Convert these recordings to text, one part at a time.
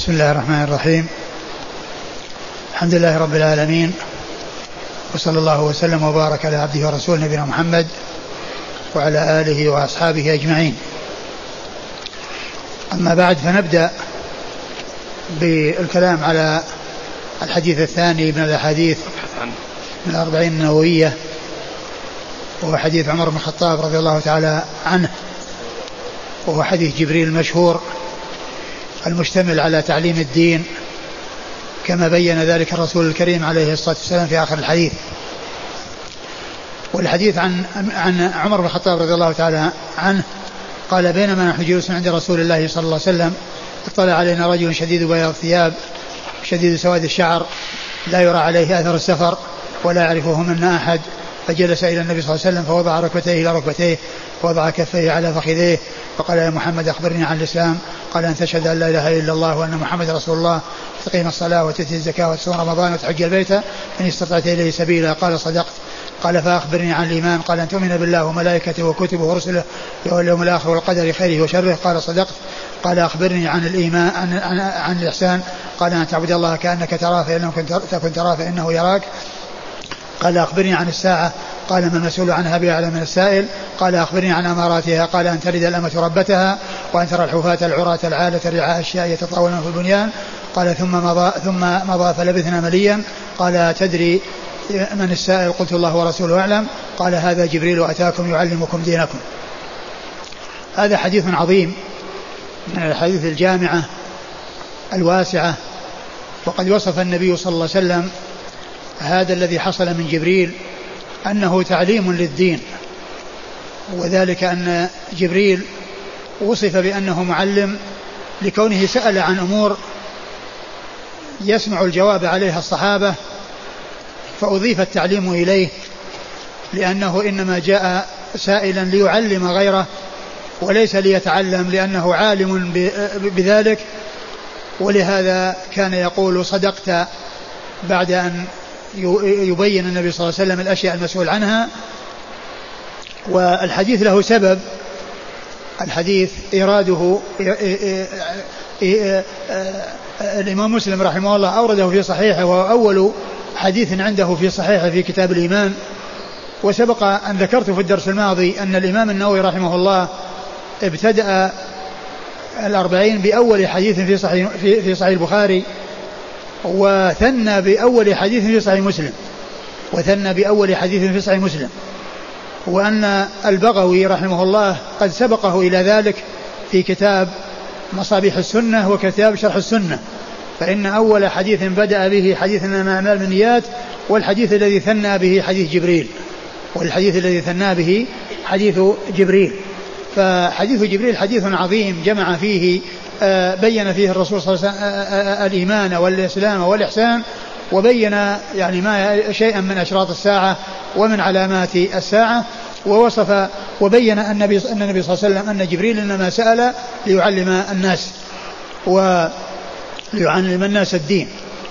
بسم الله الرحمن الرحيم. الحمد لله رب العالمين، وصلى الله وسلم وبارك على عبده ورسوله نبينا محمد وعلى آله وأصحابه أجمعين. أما بعد، فنبدأ بالكلام على الحديث الثاني من الأحاديث من 40 النووية، وهو حديث عمر بن الخطاب رضي الله تعالى عنه، وهو حديث جبريل المشهور المشتمل على تعليم الدين كما بين ذلك الرسول الكريم عليه الصلاة والسلام في آخر الحديث. والحديث عن عمر بن الخطاب رضي الله تعالى عنه قال: بينما نحن جلوس عند رسول الله صلى الله عليه وسلم اطلع علينا رجل شديد بياض الثياب شديد سواد الشعر لا يرى عليه أثر السفر ولا يعرفه منا أحد، فجلس إلى النبي صلى الله عليه وسلم فوضع ركبتيه إلى ركبتيه ووضع كفيه على فخذيه فقال: يا محمد أخبرني عن الإسلام. قال: أن تشهد أن لا إله إلا الله وأن محمد رسول الله، وتقيم الصلاة وتؤتي الزكاة وتصوم رمضان وتحج البيت إن استطعت إليه سبيلا. قال: صدقت. قال: فأخبرني عن الإيمان. قال: أن تؤمن بالله وملائكته وكتبه ورسله واليوم الآخر والقدر خيره وشره. قال: صدقت. قال: أخبرني عن الإيمان عن الإحسان. قال: أن تعبد الله كأنك تراه فإن لم تكن تراه فإنه يراك. قال: أخبرني عن الساعة. قال: ما المسؤول عنها بأعلم من السائل. قال: أخبرني عن أماراتها. قال: أن تلد الأمة ربتها وأن ترى الحفاة العراة العالة رعاء الشاء يتطاولون في البنيان. قال: ثم مضى فلبثنا مليا. قال: تدري من السائل؟ قلت: الله ورسوله أعلم. قال: هذا جبريل أتاكم يعلمكم دينكم. هذا حديث عظيم من الحديث الجامعة الواسعة، وقد وصف النبي صلى الله عليه وسلم هذا الذي حصل من جبريل أنه تعليم للدين، وذلك أن جبريل وصف بأنه معلم لكونه سأل عن أمور يسمع الجواب عليها الصحابة فأضيف التعليم إليه، لأنه إنما جاء سائلا ليعلم غيره وليس ليتعلم، لأنه عالم بذلك. ولهذا كان يقول: صدقت، بعد أن يبين النبي صلى الله عليه وسلم الأشياء المسؤول عنها. والحديث له سبب، الحديث إراده الإمام مسلم رحمه الله أورده في صحيحه، وهو أول حديث عنده في صحيحه في كتاب الإيمان. وسبق أن ذكرت في الدرس الماضي أن الإمام النووي رحمه الله ابتدأ 40 بأول حديث في صحيح البخاري، وثنى بأول حديث في صحيح مسلم، وأن البغوي رحمه الله قد سبقه إلى ذلك في كتاب مصابيح السنة وكتاب شرح السنة، فإن أول حديث بدأ به حديث إنما الأعمال بالنيات، والحديث الذي ثنى به حديث جبريل. فحديث جبريل حديث عظيم جمع فيه بين فيه الرسول صلى الله عليه وسلم الإيمان والإسلام والإحسان، وبين يعني ما شيئا من أشراط الساعة ومن علامات الساعة، ووصف وبين أن النبي صلى الله عليه وسلم أن جبريل إنما سأل ليعلم الناس الدين.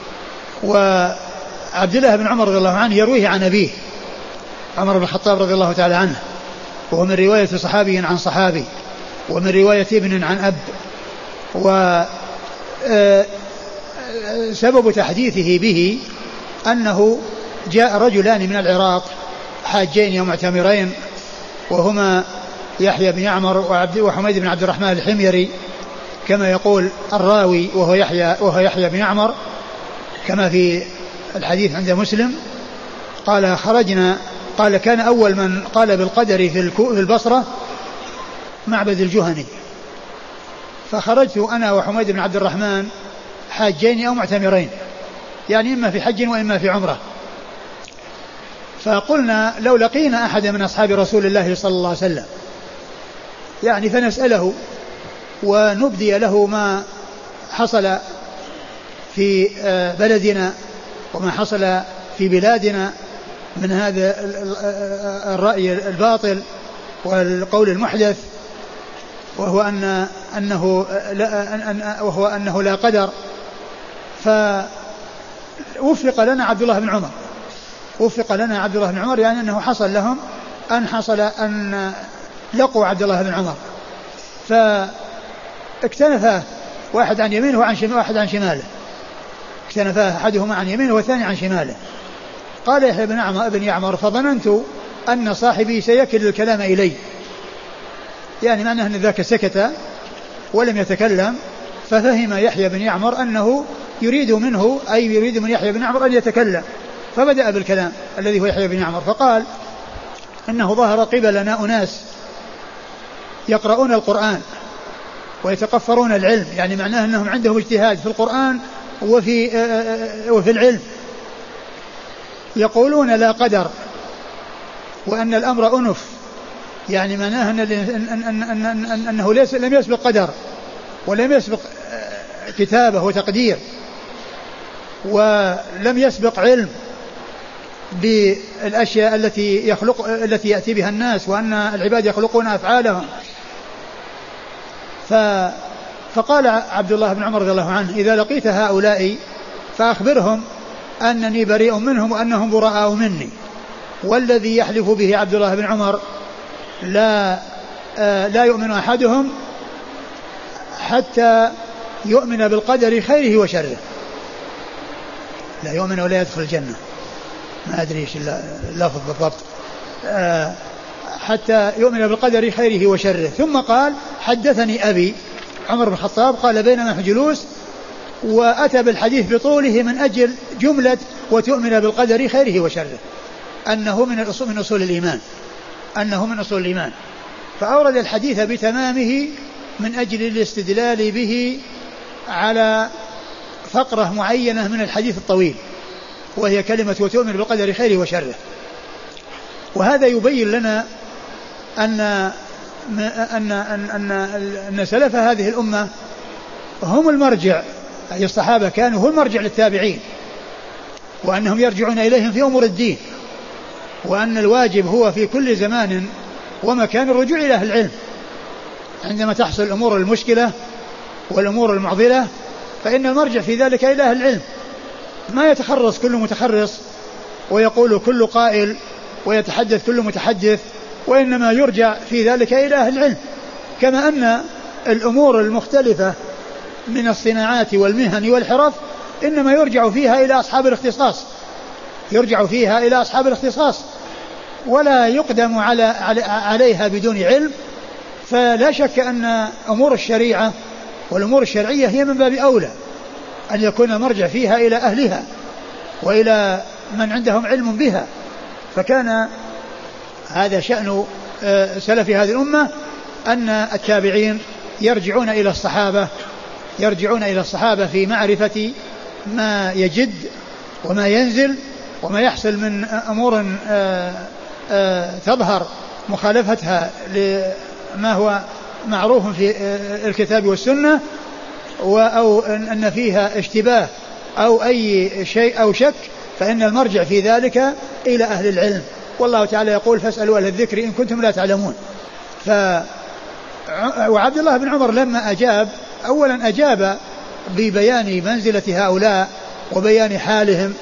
وعبد الله بن عمر رضي الله عنه يرويه عن أبيه عمر بن الخطاب رضي الله تعالى عنه، وهو من رواية صحابي عن صحابي، ومن رواية ابن عن أب. وسبب تحديثه به أنه جاء رجلان من العراق حاجين ومعتمرين، وهما يحيى بن يعمر وحميد بن عبد الرحمن الحميري كما يقول الراوي، وهو يحيى بن يعمر كما في الحديث عند مسلم. قال: خرجنا، قال: كان أول من قال بالقدر في البصرة معبد الجهني، فخرجت أنا وحميد بن عبد الرحمن حاجين أو معتمرين، يعني إما في حج وإما في عمرة. فقلنا: لو لقينا أحد من أصحاب رسول الله صلى الله عليه وسلم يعني فنسأله ونبدي له ما حصل في بلدنا وما حصل في بلادنا من هذا الرأي الباطل والقول المحدث، وهو أنه لا قدر. فوفق لنا عبد الله بن عمر، يعني أنه حصل لهم أن لقوا عبد الله بن عمر، فاكتنفه واحد عن يمينه واحد عن شماله، اكتنفاه أحدهما عن يمينه والثاني عن شماله. قال يحيى بن يعمر فظننت أن صاحبي سيكل الكلام إلي، يعني معناه أن ذاك سكت ولم يتكلم، ففهم يحيى بن يعمر أنه يريد منه، أي يريد من يحيى بن يعمر أن يتكلم، فبدأ بالكلام الذي هو يحيى بن يعمر، فقال إنه ظهر قبلنا أناس يقرؤون القرآن ويتقفرون العلم، يعني معناه أنهم عندهم اجتهاد في القرآن وفي العلم، يقولون لا قدر وأن الأمر أنف، يعني معناه أنه لم يسبق قدر ولم يسبق كتابة وتقدير ولم يسبق علم بالأشياء التي يأتي بها الناس، وأن العباد يخلقون أفعالهم. فقال عبد الله بن عمر رضي الله عنه إذا لقيت هؤلاء فأخبرهم أنني بريء منهم وأنهم براء مني. والذي يحلف به عبد الله بن عمر لا يؤمن أحدهم حتى يؤمن بالقدر خيره وشره. لا يؤمن ولا يدخل الجنة، ما أدري إيش اللفظ بالضبط، حتى يؤمن بالقدر خيره وشره. ثم قال حدثني أبي عمر بن الخطاب قال بينما نحن جلوس، وأتى بالحديث بطوله من أجل جملة وتؤمن بالقدر خيره وشره، أنه من أصول الإيمان، فأورد الحديث بتمامه من أجل الاستدلال به على فقرة معينة من الحديث الطويل، وهي كلمة وتؤمن بالقدر خيره وشره. وهذا يبين لنا أن سلف هذه الأمة هم المرجع، أي الصحابة كانوا هم المرجع للتابعين، وأنهم يرجعون إليهم في أمور الدين، وأن الواجب هو في كل زمان ومكان الرجوع إلى أهل العلم عندما تحصل الأمور المشكلة والأمور المعضلة، فإن المرجع في ذلك إلى أهل العلم. ما يتخرص كل متخرص ويقول كل قائل ويتحدث كل متحدث، وإنما يرجع في ذلك إلى أهل العلم. كما أن الأمور المختلفة من الصناعات والمهن والحرف إنما يرجع فيها إلى أصحاب الاختصاص، ولا يقدم عليها بدون علم. فلا شك أن أمور الشريعة والأمور الشرعية هي من باب أولى أن يكون المرجع فيها إلى أهلها وإلى من عندهم علم بها. فكان هذا شأن سلف هذه الأمة، أن التابعين يرجعون إلى الصحابة في معرفة ما يجد وما ينزل وما يحصل من أمور تظهر مخالفتها لما هو معروف في الكتاب والسنة، أو أن فيها اشتباه أو أي شيء أو شك، فإن المرجع في ذلك إلى أهل العلم. والله تعالى يقول فاسألوا أهل الذكر إن كنتم لا تعلمون. وعبد الله بن عمر لما أجاب، أولا أجاب ببيان منزلة هؤلاء وبيان حالهم،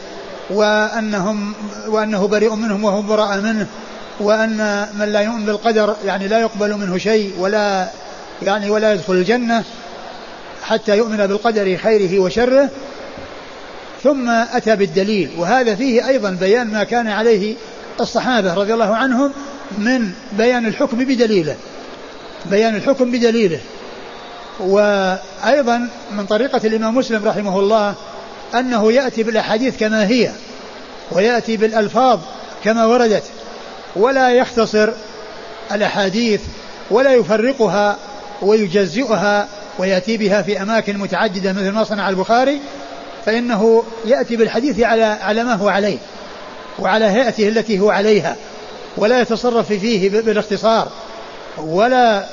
وأنه بريء منهم وهم براء منه، وأن من لا يؤمن بالقدر يعني لا يقبل منه شيء ولا يدخل الجنة حتى يؤمن بالقدر خيره وشره. ثم أتى بالدليل، وهذا فيه أيضا بيان ما كان عليه الصحابة رضي الله عنهم من بيان الحكم بدليله. وأيضا من طريقة الإمام مسلم رحمه الله أنه يأتي بالأحاديث كما هي، ويأتي بالألفاظ كما وردت، ولا يختصر الأحاديث ولا يفرقها ويجزئها ويأتي بها في أماكن متعددة مثل ما صنع البخاري، فإنه يأتي بالحديث على ما هو عليه وعلى هيئته التي هو عليها، ولا يتصرف فيه بالاختصار ولا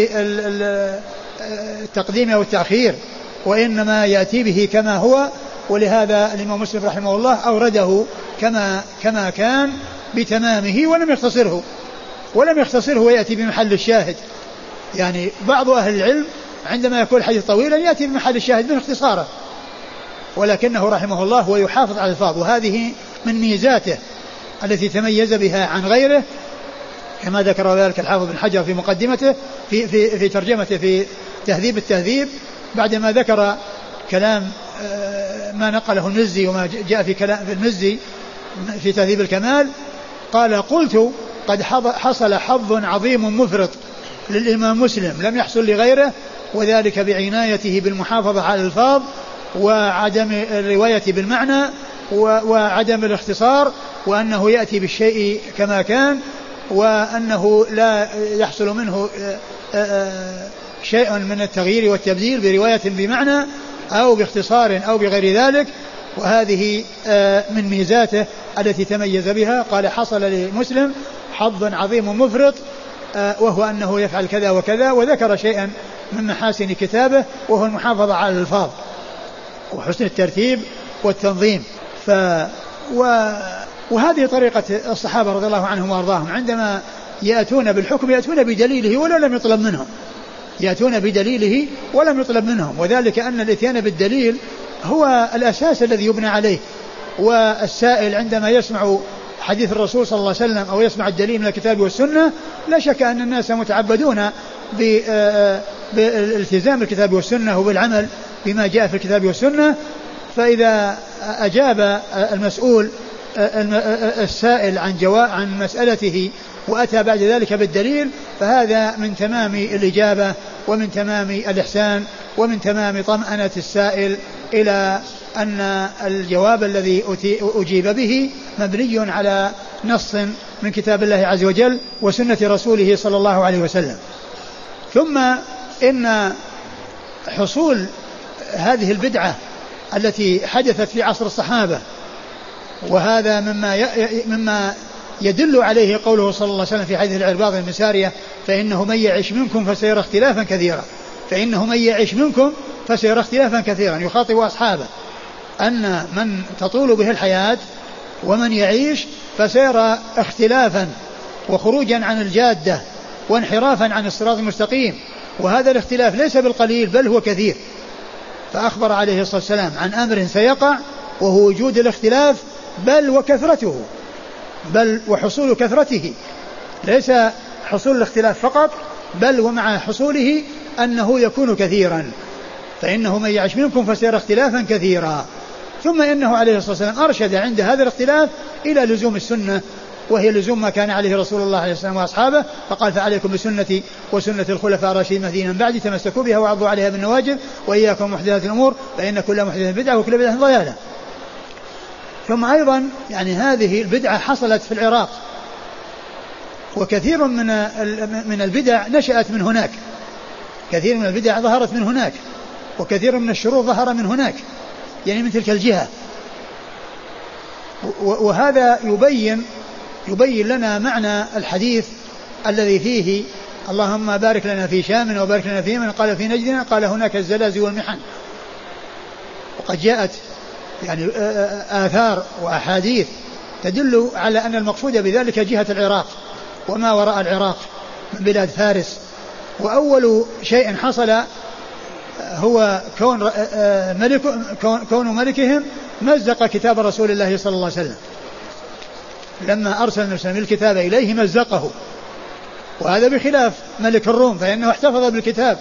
بالتقديم أو التأخير، وإنما يأتي به كما هو. ولهذا الإمام مسلم رحمه الله أورده كما كان بتمامه ولم يختصره ويأتي بمحل الشاهد. يعني بعض أهل العلم عندما يكون الحديث طويلا يأتي بمحل الشاهد من اختصاره، ولكنه رحمه الله هو يحافظ على الألفاظ، وهذه من ميزاته التي تميز بها عن غيره، كما ذكر ذلك الحافظ بن حجر في مقدمته في ترجمته في تهذيب التهذيب، بعدما ذكر كلام ما نقله المزي وما جاء في كلام في المزي في تهذيب الكمال، قال قلت قد حصل حظ عظيم مفرط للإمام مسلم لم يحصل لغيره، وذلك بعنايته بالمحافظة على الألفاظ وعدم الرواية بالمعنى وعدم الاختصار، وأنه يأتي بالشيء كما كان، وأنه لا يحصل منه شيء من التغيير والتبديل برواية بمعنى أو باختصار أو بغير ذلك. وهذه من ميزاته التي تميز بها. قال حصل لمسلم حظ عظيم مفرط وهو أنه يفعل كذا وكذا، وذكر شيئا من محاسن كتابه وهو المحافظة على الألفاظ وحسن الترتيب والتنظيم. وهذه طريقة الصحابة رضي الله عنهم وأرضاهم، عندما يأتون بالحكم يأتون بدليله ولا لم يطلب منهم، يأتون بدليله ولم يطلب منهم، وذلك أن الاتيان بالدليل هو الأساس الذي يبنى عليه. والسائل عندما يسمع حديث الرسول صلى الله عليه وسلم أو يسمع الدليل من الكتاب والسنة لا شك أن الناس متعبدون بالالتزام بالكتاب والسنة وبالعمل بما جاء في الكتاب والسنة. فإذا أجاب المسؤول السائل عن مسألته وأتى بعد ذلك بالدليل فهذا من تمام الإجابة ومن تمام الإحسان ومن تمام طمأنة السائل إلى أن الجواب الذي أجيب به مبني على نص من كتاب الله عز وجل وسنة رسوله صلى الله عليه وسلم. ثم إن حصول هذه البدعة التي حدثت في عصر الصحابة، وهذا مما يدل عليه قوله صلى الله عليه وسلم في حديث العرباض بن سارية فإنه من يعش منكم فسيرى اختلافا كثيرا، فإنه من يعش منكم فسيرى اختلافا كثيرا، يخاطب أصحابه أن من تطول به الحياة ومن يعيش فسيرى اختلافا وخروجا عن الجادة وانحرافا عن الصراط المستقيم، وهذا الاختلاف ليس بالقليل بل هو كثير. فأخبر عليه الصلاة والسلام عن أمر سيقع وهو وجود الاختلاف بل وكثرته، بل وحصول كثرته، ليس حصول الاختلاف فقط بل ومع حصوله أنه يكون كثيرا، فإنه من يعش منكم فسيرى اختلافا كثيرا. ثم إنه عليه الصلاة والسلام أرشد عند هذا الاختلاف إلى لزوم السنة، وهي لزوم ما كان عليه رسول الله عليه الصلاة والسلام وأصحابه، فقال فعليكم بسنتي وسنة الخلفاء الراشدين المهديين من بعدي تمسكوا بها وعضوا عليها بالنواجذ وإياكم محدثات الأمور فإن كل محدثة بدعة وكل بدعة ضلالة. ثم أيضا يعني هذه البدعة حصلت في العراق، وكثير من البدع نشأت من هناك، كثير من البدع ظهرت من هناك، وكثير من الشرور ظهر من هناك، يعني من تلك الجهة. وهذا يبين لنا معنى الحديث الذي فيه اللهم بارك لنا في شام وبارك لنا في يمن قال في نجدنا قال هناك الزلازل والمحن. وقد جاءت يعني آثار وأحاديث تدل على أن المقصود بذلك جهة العراق وما وراء العراق من بلاد فارس. وأول شيء حصل هو كون ملكهم مزق كتاب رسول الله صلى الله عليه وسلم، لما أرسل النبي صلى الله عليه وسلم الكتاب إليه مزقه، وهذا بخلاف ملك الروم فإنه احتفظ بالكتاب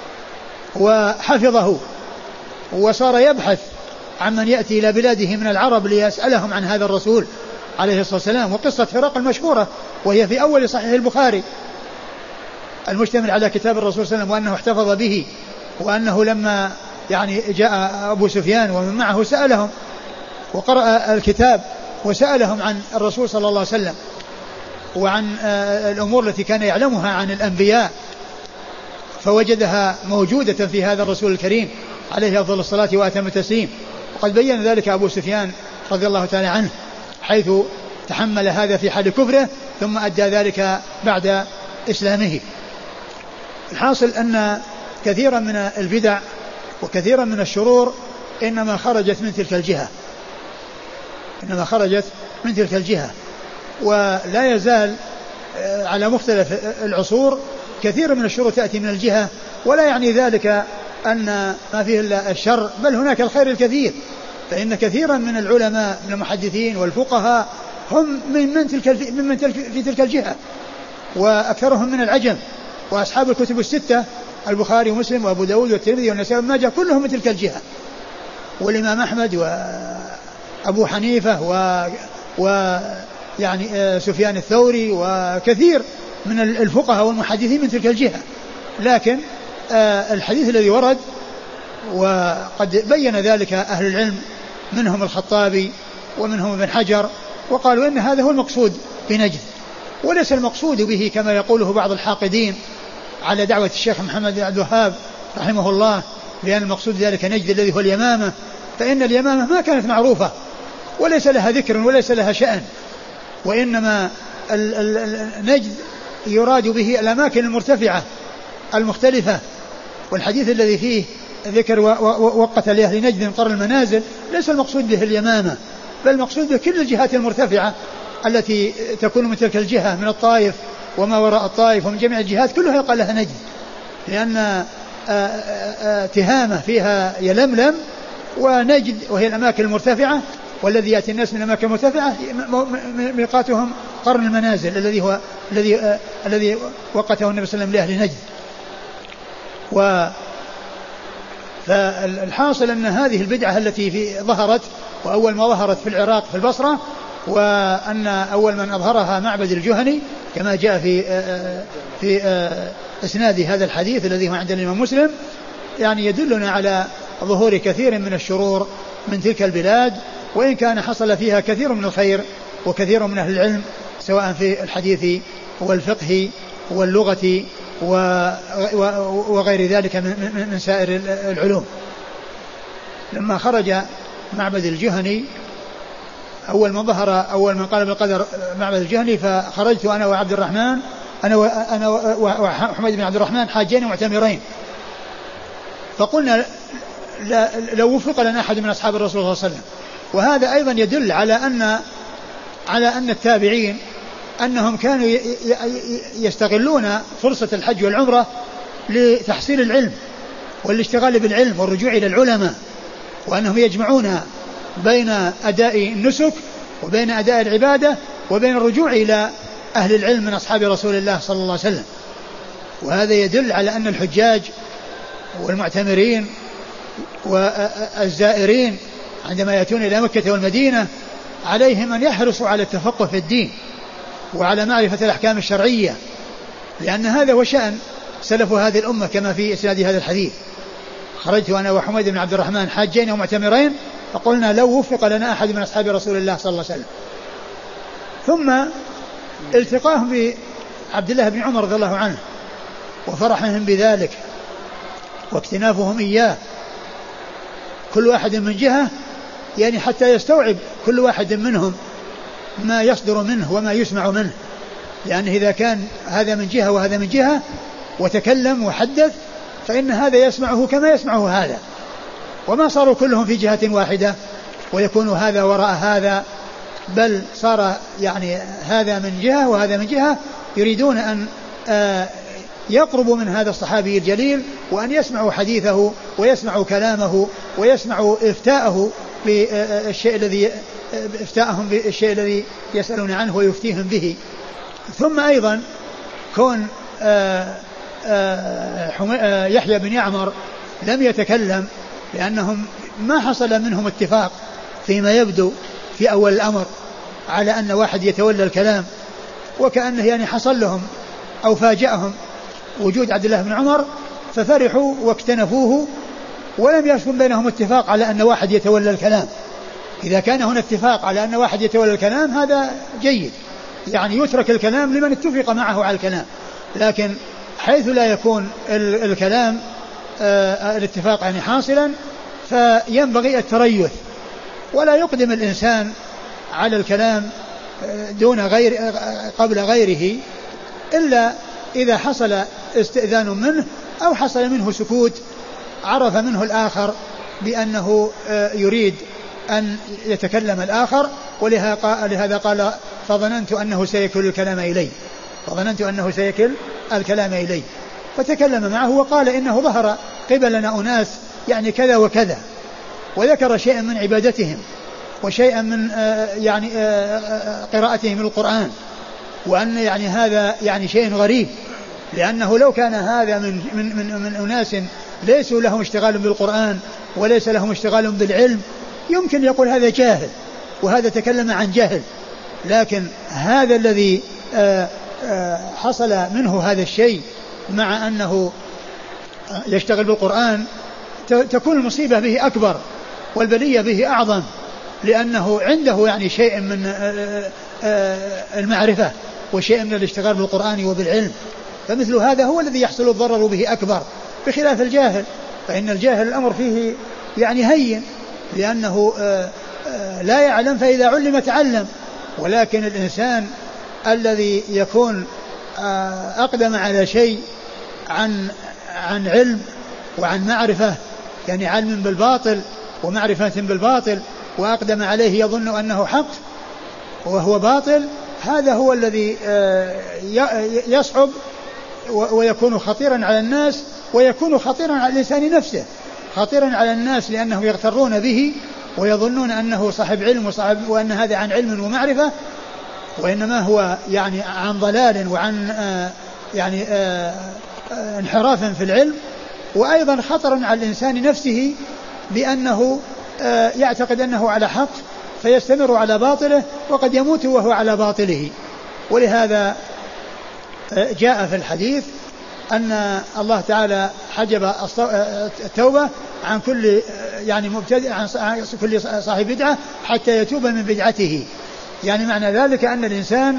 وحفظه وصار يبحث عمن يأتي إلى بلاده من العرب ليسألهم عن هذا الرسول عليه الصلاة والسلام. وقصة هرقل المشهورة وهي في أول صحيح البخاري المشتمل على كتاب الرسول صلى الله عليه وسلم وأنه احتفظ به، وأنه لما يعني جاء أبو سفيان ومن معه سألهم وقرأ الكتاب وسألهم عن الرسول صلى الله عليه وسلم وعن الأمور التي كان يعلمها عن الأنبياء فوجدها موجودة في هذا الرسول الكريم عليه أفضل الصلاة وأتم التسليم. وقد بين ذلك أبو سفيان رضي الله تعالى عنه حيث تحمل هذا في حال كفره ثم أدى ذلك بعد إسلامه. الحاصل أن كثيرا من البدع وكثيرا من الشرور إنما خرجت من تلك الجهة، ولا يزال على مختلف العصور كثير من الشرور تأتي من الجهة، ولا يعني ذلك أن ما فيه إلا الشر بل هناك الخير الكثير. فإن كثيرا من العلماء من المحدثين والفقهاء هم في تلك الجهة، وأكثرهم من العجم، وأصحاب الكتب الستة البخاري ومسلم وأبو داود والترمذي والنسائي وابن ماجه كلهم من تلك الجهة، والإمام أحمد وأبو حنيفة يعني سفيان الثوري وكثير من الفقهاء والمحدثين من تلك الجهة. لكن الحديث الذي ورد وقد بين ذلك أهل العلم منهم الخطابي ومنهم ابن حجر، وقالوا إن هذا هو المقصود بنجد، وليس المقصود به كما يقوله بعض الحاقدين على دعوة الشيخ محمد بن عبد الوهاب رحمه الله، لأن المقصود ذلك نجد الذي هو اليمامة، فإن اليمامة ما كانت معروفة وليس لها ذكر وليس لها شأن، وإنما النجد يراد به الأماكن المرتفعة المختلفة. والحديث الذي فيه ذكر وقت لأهل نجد قرن المنازل ليس المقصود به اليمامة، بل المقصود به كل الجهات المرتفعة التي تكون من تلك الجهة من الطائف وما وراء الطائف ومن جميع الجهات كلها يقال لها نجد، لأن تهامة فيها يلملم، ونجد وهي الأماكن المرتفعة، والذي يأتي الناس من الأماكن المرتفعة ميقاتهم قرن المنازل الذي وقته النبي صلى الله عليه وسلم لأهل نجد. فالحاصل أن هذه البدعة التي ظهرت، وأول ما ظهرت في العراق في البصرة، وأن أول من أظهرها معبد الجهني كما جاء في إسناد هذا الحديث الذي هو عند الإمام مسلم، يعني يدلنا على ظهور كثير من الشرور من تلك البلاد، وإن كان حصل فيها كثير من الخير وكثير من أهل العلم سواء في الحديث والفقه واللغة وغير ذلك من سائر العلوم. لما خرج معبد الجهني أول من قال بالقدر معبد الجهني، فخرجت أنا وعبد الرحمن أنا وحميد بن عبد الرحمن حاجين معتمرين، فقلنا لو وفق لنا أحد من أصحاب الرسول صلى الله عليه وسلم. وهذا أيضا يدل على أن التابعين أنهم كانوا يستغلون فرصة الحج والعمرة لتحصيل العلم والاشتغال بالعلم والرجوع إلى العلماء، وأنهم يجمعون بين أداء النسك وبين أداء العبادة وبين الرجوع إلى أهل العلم من أصحاب رسول الله صلى الله عليه وسلم. وهذا يدل على أن الحجاج والمعتمرين والزائرين عندما يأتون إلى مكة والمدينة عليهم أن يحرصوا على التفقه في الدين وعلى معرفة الأحكام الشرعية، لأن هذا هو شأن سلف هذه الأمة كما في إسناد هذا الحديث. خرجت أنا وحميد بن عبد الرحمن حاجين ومعتمرين، فقلنا لو وفق لنا أحد من أصحاب رسول الله صلى الله عليه وسلم. ثم التقاهم بعبد الله بن عمر رضي الله عنه وفرحهم بذلك واكتنافهم إياه، كل واحد من جهة، يعني حتى يستوعب كل واحد منهم ما يصدر منه وما يسمع منه، لأن إذا كان هذا من جهة وهذا من جهة وتكلم وحدث فإن هذا يسمعه كما يسمعه هذا، وما صاروا كلهم في جهة واحدة ويكون هذا وراء هذا، بل صار يعني هذا من جهة وهذا من جهة، يريدون أن يقربوا من هذا الصحابي الجليل وأن يسمعوا حديثه ويسمعوا كلامه ويسمعوا إفتاءه بالشيء الذي إفتاءهم بالشيء الذي يسألون عنه ويفتيهم به. ثم أيضا كون يحيى بن يعمر لم يتكلم لأنهم ما حصل منهم اتفاق فيما يبدو في أول الأمر على أن واحد يتولى الكلام، وكأنه يعني حصل لهم أو فاجأهم وجود عبد الله بن عمر ففرحوا واكتنفوه، ولم يكن بينهم اتفاق على أن واحد يتولى الكلام. إذا كان هنا اتفاق على أن واحد يتولى الكلام هذا جيد، يعني يترك الكلام لمن اتفق معه على الكلام، لكن حيث لا يكون الكلام الاتفاق يعني حاصلا فينبغي التريث، ولا يقدم الإنسان على الكلام قبل غيره إلا إذا حصل استئذان منه أو حصل منه سكوت عرف منه الآخر بأنه يريد أن يتكلم الآخر، ولهذا قال فظننت أنه سيكل الكلام إليه فتكلم معه وقال إنه ظهر قبلنا أناس يعني كذا وكذا، وذكر شيئا من عبادتهم وشيئا من يعني قراءتهم للقرآن، وأن يعني هذا يعني شيء غريب، لأنه لو كان هذا من أناس ليسوا لهم اشتغال بالقرآن وليس لهم اشتغال بالعلم يمكن يقول هذا جاهل وهذا تكلم عن جهل، لكن هذا الذي حصل منه هذا الشيء مع أنه يشتغل بالقرآن تكون المصيبة به أكبر والبلية به أعظم، لأنه عنده يعني شيء من المعرفة وشيء من الاشتغال بالقرآن وبالعلم، فمثل هذا هو الذي يحصل الضرر به أكبر بخلاف الجاهل. فإن الجاهل الأمر فيه يعني هين لأنه لا يعلم، فإذا علم تعلم. ولكن الإنسان الذي يكون أقدم على شيء عن علم وعن معرفة، يعني علم بالباطل ومعرفة بالباطل، وأقدم عليه يظن أنه حق وهو باطل، هذا هو الذي يصعب ويكون خطيرا على الناس، ويكون خطيرا على الإنسان نفسه. خطيرا على الناس لأنهم يغترون به ويظنون أنه صاحب علم وأن هذا عن علم ومعرفة، وإنما هو يعني عن ضلال وعن يعني انحراف في العلم. وأيضا خطرا على الإنسان نفسه بأنه يعتقد أنه على حق فيستمر على باطله وقد يموت وهو على باطله. ولهذا جاء في الحديث أن الله تعالى حجب التوبة عن كل يعني مبتدع، عن كل صاحب بدعة حتى يتوب من بدعته. يعني معنى ذلك أن الإنسان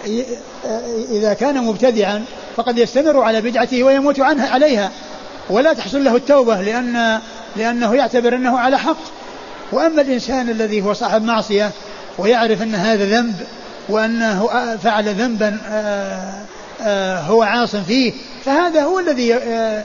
إذا كان مبتدعا فقد يستمر على بدعته ويموت عنها عليها ولا تحصل له التوبة لأنه يعتبر أنه على حق. وأما الإنسان الذي هو صاحب معصية ويعرف أن هذا ذنب وأنه فعل ذنبا هو عاص فيه، فهذا هو الذي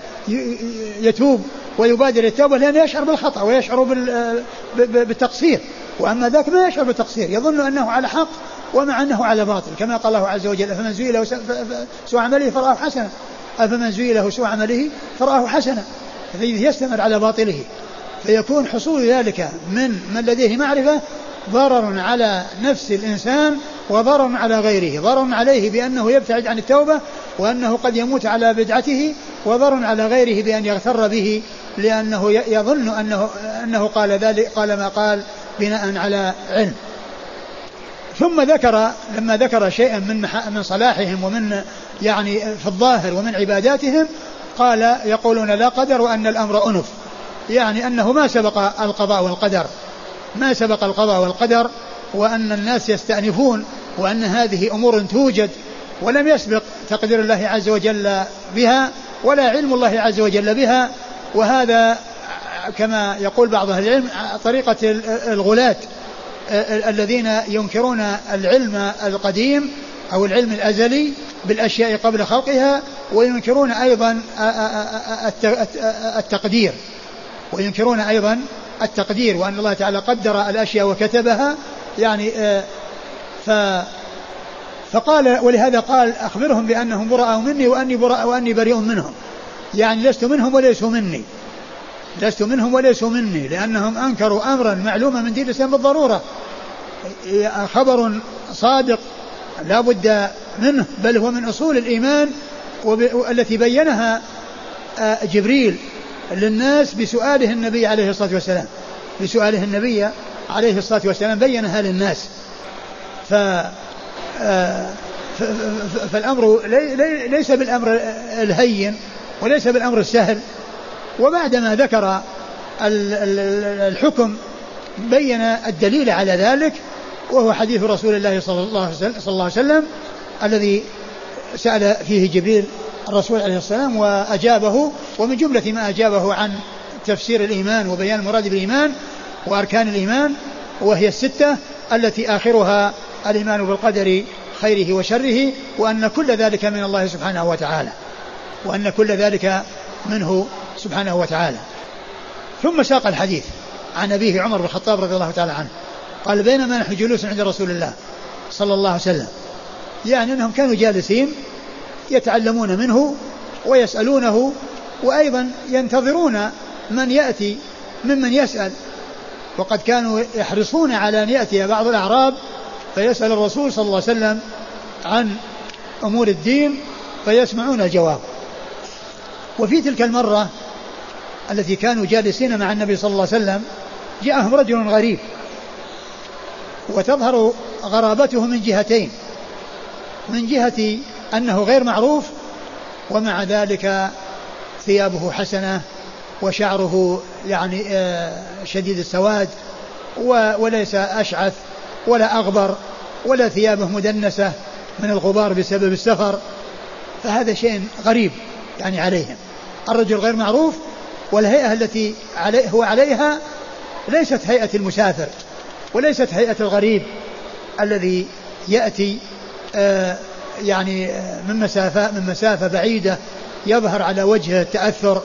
يتوب ويبادر التوبة لأنه يشعر بالخطأ ويشعر بالتقصير. وأما ذاك ما يشعر بالتقصير، يظن أنه على حق ومع أنه على باطل، كما قال الله عز وجل فمن زوي له سوء عمله فرآه حسنا، أفمن زوي له سوء عمله فرآه حسنا، يستمر على باطله. فيكون حصول ذلك من لديه معرفة ضرر على نفس الإنسان وضرر على غيره، ضرر عليه بأنه يبتعد عن التوبة وأنه قد يموت على بدعته، وضرر على غيره بأن يغتر به لأنه يظن أنه قال ذلك، قال ما قال بناء على علم. ثم لما ذكر شيئا من صلاحهم ومن يعني في الظاهر ومن عباداتهم قال يقولون لا قدر وأن الأمر أنف، يعني أنه ما سبق القضاء والقدر، ما سبق القضاء والقدر، وأن الناس يستأنفون وأن هذه أمور توجد ولم يسبق تقدير الله عز وجل بها ولا علم الله عز وجل بها. وهذا كما يقول بعض أهل العلم طريقة الغلاة الذين ينكرون العلم القديم أو العلم الأزلي بالأشياء قبل خلقها، وينكرون أيضا التقدير، وينكرون أيضا التقدير وأن الله تعالى قدر الأشياء وكتبها. يعني فقال ولهذا قال أخبرهم بأنهم براء مني وأني بريء منهم، يعني لست منهم وليسوا مني، لست منهم وليسوا مني، لأنهم أنكروا أمرا معلوما من دين الإسلام بالضرورة، خبر صادق لا بد منه، بل هو من أصول الإيمان التي بينها جبريل للناس بسؤاله النبي عليه الصلاة والسلام، بسؤاله النبي عليه الصلاة والسلام بينها للناس. فالأمر ليس بالأمر الهين وليس بالأمر السهل. وبعدما ذكر الحكم بين الدليل على ذلك، وهو حديث رسول الله صلى الله عليه وسلم الذي سأل فيه جبريل الرسول عليه السلام وأجابه، ومن جملة ما أجابه عن تفسير الإيمان وبيان مراد الإيمان وأركان الإيمان، وهي الستة التي آخرها الإيمان بالقدر خيره وشره، وأن كل ذلك من الله سبحانه وتعالى، وأن كل ذلك منه سبحانه وتعالى. ثم ساق الحديث عن أبيه عمر بن الخطاب رضي الله تعالى عنه قال بينما نحن جلوس عند رسول الله صلى الله عليه وسلم، يعني أنهم كانوا جالسين يتعلمون منه ويسألونه، وأيضا ينتظرون من يأتي ممن يسأل، وقد كانوا يحرصون على أن يأتي بعض الأعراب فيسأل الرسول صلى الله عليه وسلم عن أمور الدين، فيسمعون الجواب. وفي تلك المرة التي كانوا جالسين مع النبي صلى الله عليه وسلم جاءهم رجل غريب، وتظهر غرابته من جهتين: من جهة أنه غير معروف، ومع ذلك ثيابه حسنة وشعره يعني شديد السواد، وليس أشعث ولا أغبر، ولا ثيابه مدنسة من الغبار بسبب السفر، فهذا شيء غريب يعني عليهم. الرجل غير معروف، والهيئة التي هو عليها ليست هيئة المسافر، وليست هيئة الغريب الذي يأتي يعني من مسافة بعيدة، يظهر على وجهه التأثر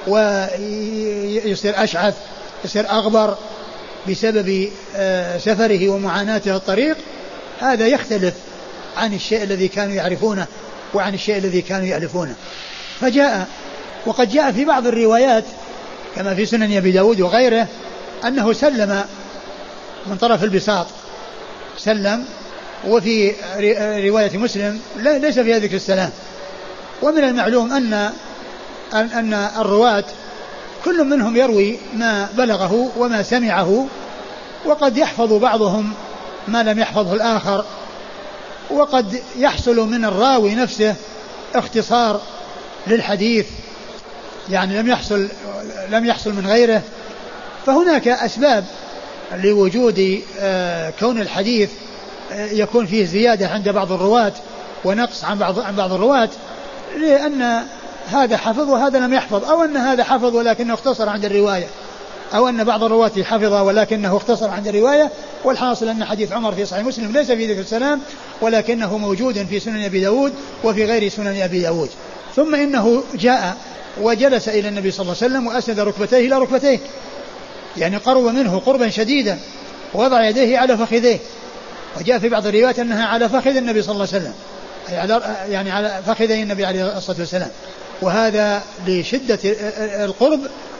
ويصير أشعث، يصير أغبر بسبب سفره ومعاناته الطريق. هذا يختلف عن الشيء الذي كانوا يعرفونه وعن الشيء الذي كانوا يألفونه. فجاء، وقد جاء في بعض الروايات كما في سنن أبي داود وغيره أنه سلم من طرف البساط، سلم. وفي رواية مسلم ليس فيها ذكر السلام. ومن المعلوم أن الرواة كل منهم يروي ما بلغه وما سمعه، وقد يحفظ بعضهم ما لم يحفظه الآخر، وقد يحصل من الراوي نفسه اختصار للحديث، يعني لم يحصل من غيره. فهناك أسباب لوجود كون الحديث يكون فيه زيادة عند بعض الرواة ونقص عن بعض الرواة، لأن هذا حفظ وهذا لم يحفظ، أو أن هذا حفظ ولكنه اختصر عند الرواية، أو أن بعض الرواة حفظ ولكنه اختصر عند الرواية. والحاصل أن حديث عمر في صحيح مسلم ليس فيه ذكر السلام، ولكنه موجود في سنن أبي داود وفي غير سنن أبي داود. ثم إنه جاء وجلس إلى النبي صلى الله عليه وسلم وأسند ركبتيه إلى ركبتيه، يعني قرب منه قربا شديدا، ووضع يديه على فخذيه. وجاء في بعض الروايات أنها على فخذ النبي صلى الله عليه وسلم، يعني على فخذي النبي عليه الصلاة والسلام. وهذا لشدة القرب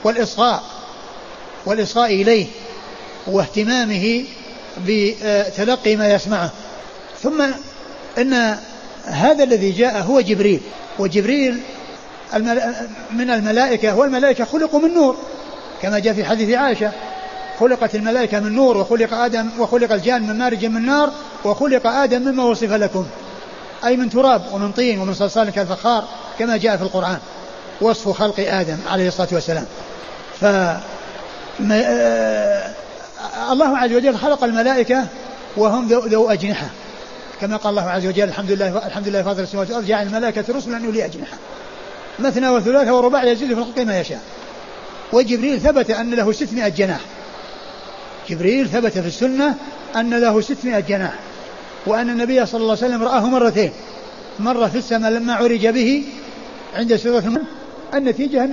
والإصغاء إليه واهتمامه بتلقي ما يسمعه. ثم إن هذا الذي جاء هو جبريل، وجبريل من الملائكة، والملائكة خلقوا من نور كما جاء في حديث عائشة: خلقت الملائكة من نور، وخلق الجان من مارج من نار، وخلق آدم مما وصف لكم، أي من تراب ومن طين ومن صلصال كالفخار، كما جاء في القرآن وصف خلق آدم عليه الصلاة والسلام. الله عز وجل خلق الملائكة وهم ذو أجنحة، كما قال الله عز وجل: الحمد لله فاطر السماوات والأرض جعل الملائكة رسلا أولي أجنحة مثنى وثلاث ورباع يزيد في الخلق ما يشاء. وجبريل ثبت أن له 600 جناح، جبريل ثبت في السنة أن له 600 جناح، وأن النبي صلى الله عليه وسلم رآه مرتين، مرة في السماء لما عرج به عند سدرة المنتهى. النتيجة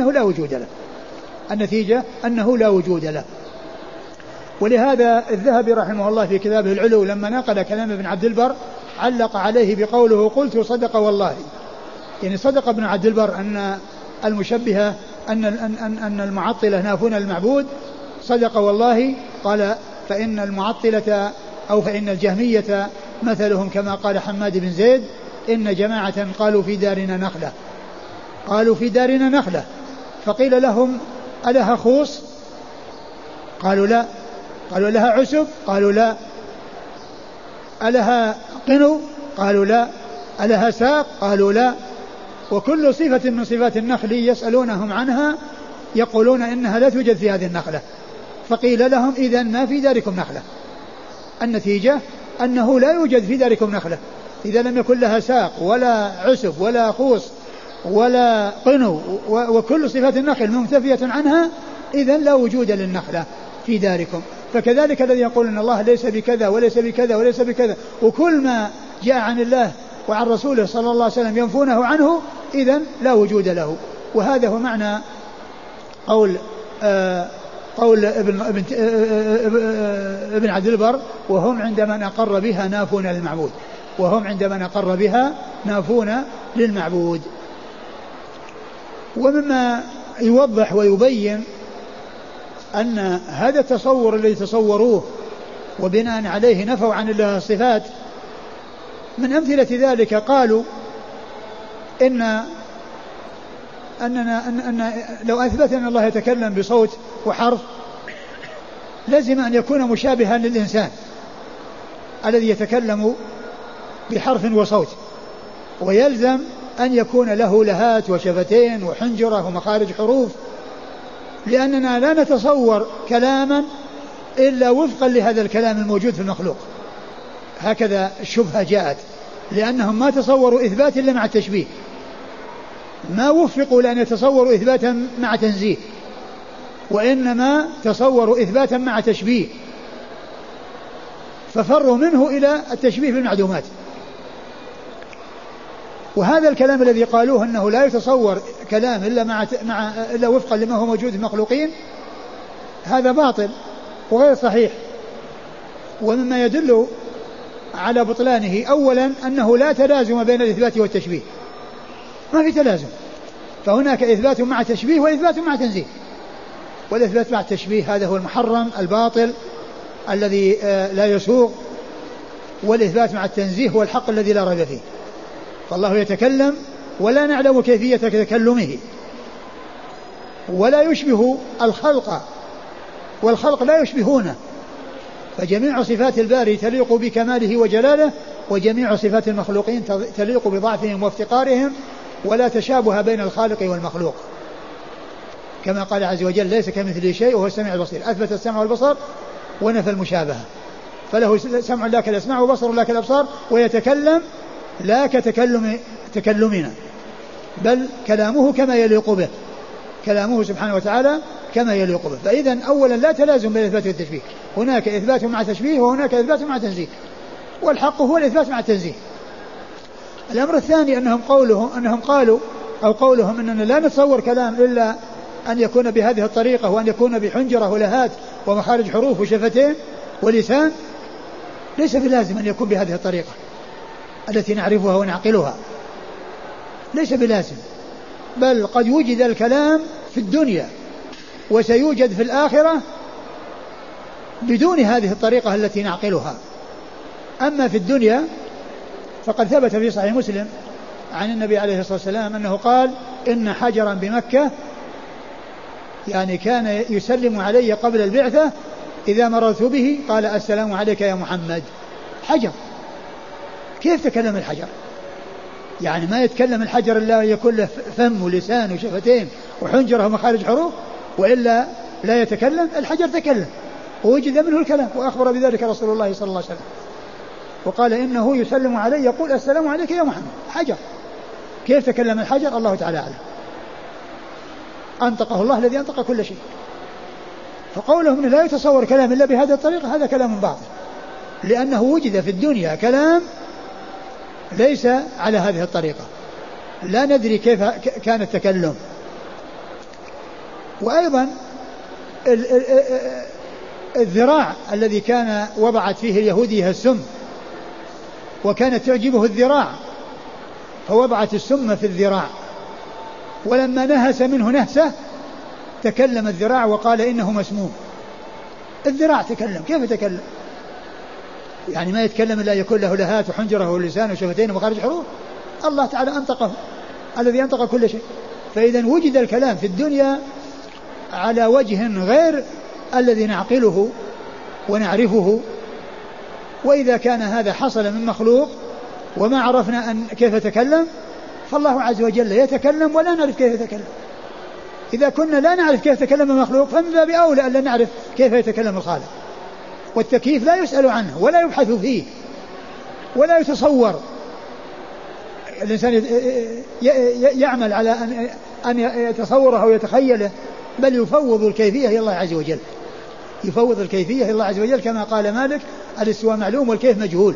أنه لا وجود له. ولهذا الذهبي رحمه الله في كتابه العلو لما نقل كلام ابن عبد البر علق عليه بقوله: قلت صدق والله، يعني صدق ابن عبد البر أن المشبهة أن المعطلة نافون المعبود، صدق والله. قال: فإن المعطلة أو فإن الجهمية مثلهم كما قال حماد بن زيد: إن جماعة قالوا في دارنا نخلة، فقيل لهم: ألها خوص؟ قالوا لا. قالوا: لها عسب؟ قالوا لا. ألها قنو؟ قالوا لا. ألها ساق؟ قالوا لا. وكل صفة من صفات النخل يسألونهم عنها يقولون إنها لا توجد في هذه النخلة. فقيل لهم: إذن ما في داركم نخلة. النتيجة أنه لا يوجد في داركم نخلة إذا لم يكن لها ساق ولا عسب ولا خوص ولا قنو، وكل صفات النخل منتفية عنها، إذن لا وجود للنخلة في داركم. فكذلك الذي يقول أن الله ليس بكذا وليس بكذا وليس بكذا، وكل ما جاء عن الله وعن رسوله صلى الله عليه وسلم ينفونه عنه، إذن لا وجود له. وهذا هو معنى قول ابن عبد البر: وهم عندما أقر بها نافون للمعبود، وهم عندما أقر بها نافون للمعبود. ومما يوضح ويبين أن هذا التصور الذي تصوروه وبناء عليه نفوا عن الله الصفات، من أمثلة ذلك قالوا أن لو أثبت أن الله يتكلم بصوت وحرف لازم أن يكون مشابها للإنسان الذي يتكلم بحرف وصوت، ويلزم أن يكون له لهات وشفتين وحنجرة ومخارج حروف، لأننا لا نتصور كلاما إلا وفقا لهذا الكلام الموجود في المخلوق. هكذا الشبهة جاءت، لأنهم ما تصوروا إثبات إلا مع التشبيه، ما وفقوا لأن يتصوروا إثباتا مع تنزيه، وإنما تصوروا إثباتا مع تشبيه، ففروا منه إلى التشبيه بالمعدومات. وهذا الكلام الذي قالوه أنه لا يتصور كلام إلا وفقا لما هو موجود في المخلوقين، هذا باطل وغير صحيح. ومما يدل على بطلانه أولا أنه لا تلازم بين الإثبات والتشبيه، ما في تلازم، فهناك إثبات مع تشبيه وإثبات مع تنزيه، والإثبات مع التشبيه هذا هو المحرم الباطل الذي لا يسوغ، والإثبات مع التنزيه هو الحق الذي لا ريب فيه. فالله يتكلم ولا نعلم كيفية تكلمه، ولا يشبه الخلق والخلق لا يشبهونه، فجميع صفات الباري تليق بكماله وجلاله، وجميع صفات المخلوقين تليق بضعفهم وافتقارهم، ولا تشابه بين الخالق والمخلوق، كما قال عز وجل ليس كمثله شيء وهو السميع البصير، أثبت السمع والبصر ونفى المشابهة، فله سمع لا كالأسماع وبصر لا كالأبصار، ويتكلم لا تكلمنا، بل كلامه كما يليق به، كلامه سبحانه وتعالى كما يليق به. فإذا أولا لا تلازم بين الإثبات والتشبيه، هناك إثبات مع تشبيه وهناك إثبات مع تنزيه، والحق هو الإثبات مع التنزيه. الأمر الثاني أنهم قالوا أو قولهم أننا لا نتصور كلام إلا أن يكون بهذه الطريقة، وأن يكون بحنجرة ولهات ومخارج حروف وشفتين ولسان، ليس بلازم أن يكون بهذه الطريقة التي نعرفها ونعقلها، ليس بلازم، بل قد وجد الكلام في الدنيا وسيوجد في الآخرة بدون هذه الطريقة التي نعقلها. أما في الدنيا فقد ثبت في صحيح مسلم عن النبي عليه الصلاة والسلام أنه قال إن حجرا بمكة يعني كان يسلم علي قبل البعثة، إذا مررت به قال السلام عليك يا محمد. حجر، كيف تكلم الحجر؟ يعني ما يتكلم الحجر إلا يكون له فم ولسان وشفتين وحنجرة ومخارج حروف، وإلا لا يتكلم. الحجر تكلم ووجد منه الكلام، وأخبر بذلك رسول الله صلى الله عليه وسلم، وقال إنه يسلم علي يقول السلام عليك يا محمد. حجر، كيف تكلم الحجر؟ الله تعالى أعلم، أنطقه الله الذي أنطق كل شيء. فقولهم لا يتصور كلام إلا بهذه الطريقة هذا كلام باطل، لأنه وجد في الدنيا كلام ليس على هذه الطريقة، لا ندري كيف كان التكلم. وأيضا الذراع الذي كان وضعت فيه اليهودية السم، وكانت تعجبه الذراع فوضعت السم في الذراع، ولما نهس منه نهسة تكلم الذراع وقال إنه مسموم. الذراع تكلم، كيف تكلم؟ يعني ما يتكلم إلا يكون له لهات وحنجره ولسان وشفتين ومخارج حروف. الله تعالى أنطقه الذي أنطق كل شيء. فإذا وجد الكلام في الدنيا على وجه غير الذي نعقله ونعرفه، وإذا كان هذا حصل من مخلوق وما عرفنا أن كيف تكلم، فالله عز وجل يتكلم ولا نعرف كيف يتكلم. إذا كنا لا نعرف كيف يتكلم المخلوق فمن باب أولى أن لا نعرف كيف يتكلم الخالق. والتكييف لا يسأل عنه ولا يبحث فيه ولا يتصور، الإنسان يعمل على أن يتصوره أو يتخيله، بل يفوض الكيفية إلى الله عز وجل، يفوض الكيفية إلى الله عز وجل، كما قال مالك الاستواء معلوم والكيف مجهول.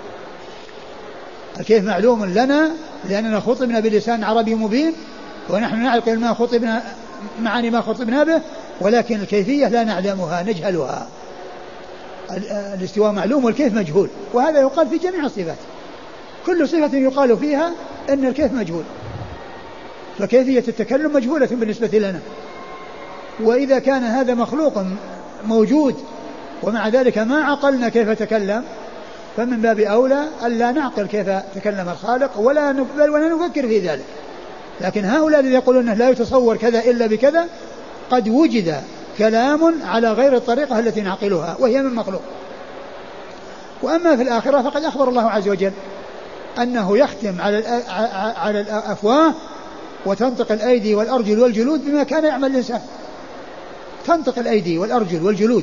الكيف معلوم لنا لأننا خطبنا بلسان عربي مبين، ونحن نعقل ما خطبنا معاني ما خطبنا به، ولكن الكيفية لا نعلمها نجهلها. الاستواء معلوم والكيف مجهول، وهذا يقال في جميع الصفات، كل صفة يقال فيها أن الكيف مجهول، فكيفية التكلم مجهولة بالنسبة لنا. وإذا كان هذا مخلوق موجود ومع ذلك ما عقلنا كيف تكلم، فمن باب أولى ألا نعقل كيف تكلم الخالق ولا نفكر في ذلك. لكن هؤلاء الذين يقولون لا يتصور كذا إلا بكذا قد وجد كلام على غير الطريقة التي نعقلها وهي من مخلوق. وأما في الآخرة فقد أخبر الله عز وجل أنه يختم على الأفواه وتنطق الأيدي والأرجل والجلود بما كان يعمل الإنسان. تنطق الأيدي والأرجل والجلود،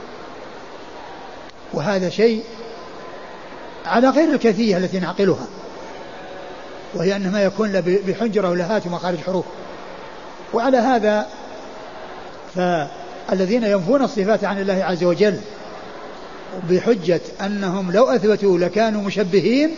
وهذا شيء على غير الكيفية التي نعقلها، وهي أن ما يكون بحنجرة ولهات ومخارج حروف. وعلى هذا فالذين ينفون الصفات عن الله عز وجل بحجة أنهم لو أثبتوا لكانوا مشبهين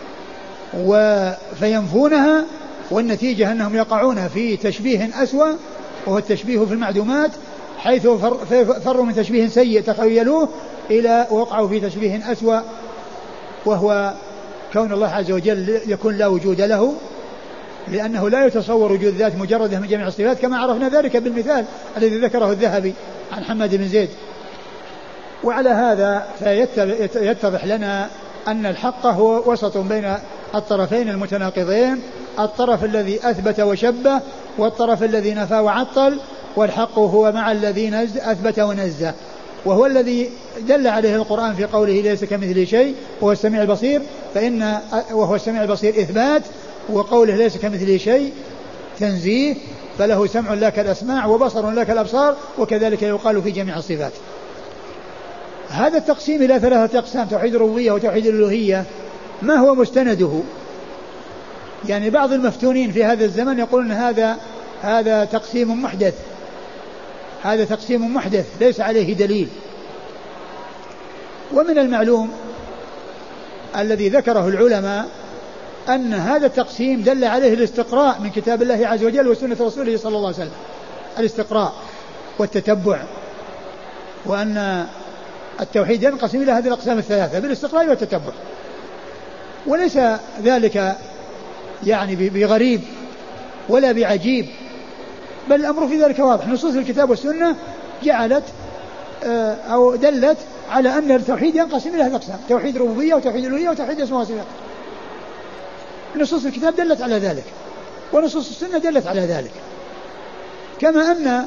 فينفونها، والنتيجة أنهم يقعون في تشبيه أسوأ وهو التشبيه في المعدومات، حيث فروا من تشبيه سيء تخيلوه إلى وقعوا في تشبيه أسوأ، وهو كون الله عز وجل يكون لا وجود له، لأنه لا يتصور وجود ذات مجردة من جميع الصفات، كما عرفنا ذلك بالمثال الذي ذكره الذهبي عن حماد بن زيد. وعلى هذا فيتضح لنا أن الحق هو وسط بين الطرفين المتناقضين، الطرف الذي أثبت وشبه والطرف الذي نفى وعطل، والحق هو مع الذي أثبت ونزه، وهو الذي دل عليه القرآن في قوله ليس كمثله شيء وهو السميع البصير، وهو السميع البصير إثبات، وقوله ليس كمثله شيء تنزيه، فله سمع لك الأسماع وبصر لك الأبصار، وكذلك يقال في جميع الصفات. هذا التقسيم إلى ثلاثة أقسام، توحيد الربوبية وتوحيد الألوهية، ما هو مستنده؟ يعني بعض المفتونين في هذا الزمن يقولون هذا تقسيم محدث، هذا تقسيم محدث ليس عليه دليل. ومن المعلوم الذي ذكره العلماء أن هذا التقسيم دل عليه الاستقراء من كتاب الله عز وجل وسنة رسوله صلى الله عليه وسلم، الاستقراء والتتبع، وأن التوحيد ينقسم إلى هذه الأقسام الثلاثة بالاستقراء والتتبع، وليس ذلك يعني بغريب ولا بعجيب، بل الأمر في ذلك واضح. نصوص الكتاب والسنة جعلت أو دلت على أن التوحيد ينقسم إلى هذه الأقسام، توحيد ربوبية وتوحيد الألوهية وتوحيد أسماء وصفات. نصوص الكتاب دلت على ذلك، ونصوص السنة دلت على ذلك، كما أن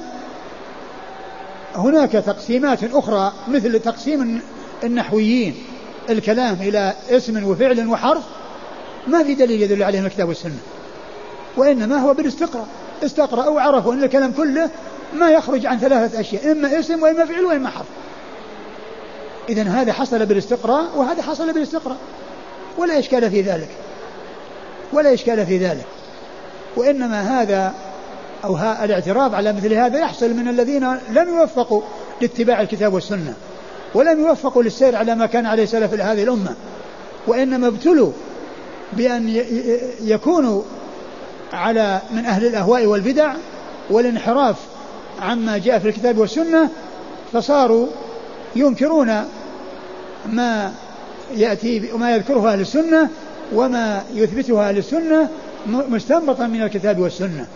هناك تقسيمات أخرى مثل تقسيم النحويين الكلام إلى اسم وفعل وحرف، ما في دليل يدل عليه من الكتاب والسنة، وإنما هو بالاستقراء، استقرأوا وعرفوا أن الكلام كله ما يخرج عن ثلاثة أشياء، إما اسم وإما فعل وإما حرف. إذن هذا حصل بالاستقراء وهذا حصل بالاستقراء، ولا إشكال في ذلك، ولا إشكال في ذلك. وإنما هذا أو الاعتراض على مثل هذا يحصل من الذين لم يوفقوا لاتباع الكتاب والسنة، ولم يوفقوا للسير على ما كان عليه سلف هذه الأمة، وإنما ابتلوا بأن يكونوا على من أهل الأهواء والبدع والانحراف عما جاء في الكتاب والسنة، فصاروا ينكرون ما يأتي وما يذكره أهل السنة وما يثبتها أهل السنة مستنبطا من الكتاب والسنة،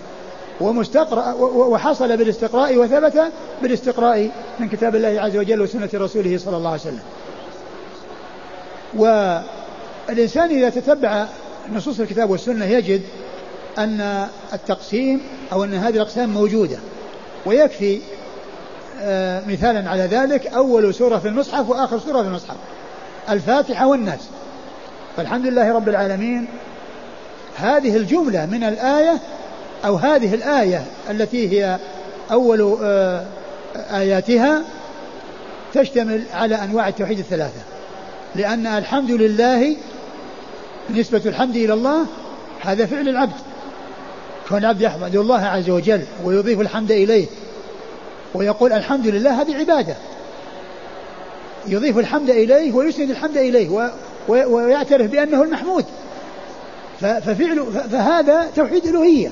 وحصل بالاستقراء وثبت بالاستقراء من كتاب الله عز وجل وسنة رسوله صلى الله عليه وسلم. والإنسان إذا تتبع نصوص الكتاب والسنة يجد أن التقسيم أو أن هذه الأقسام موجودة، ويكفي مثالا على ذلك أول سورة في المصحف وآخر سورة في المصحف، الفاتحة والناس. فالحمد لله رب العالمين، هذه الجملة من الآية أو هذه الآية التي هي أول آياتها تشتمل على أنواع التوحيد الثلاثة، لأن الحمد لله نسبة الحمد إلى الله هذا فعل العبد، كون العبد يحمد الله عز وجل ويضيف الحمد إليه ويقول الحمد لله، هذه عبادة، يضيف الحمد إليه ويسند الحمد إليه ويعترف بأنه المحمود، فهذا توحيد الألوهية.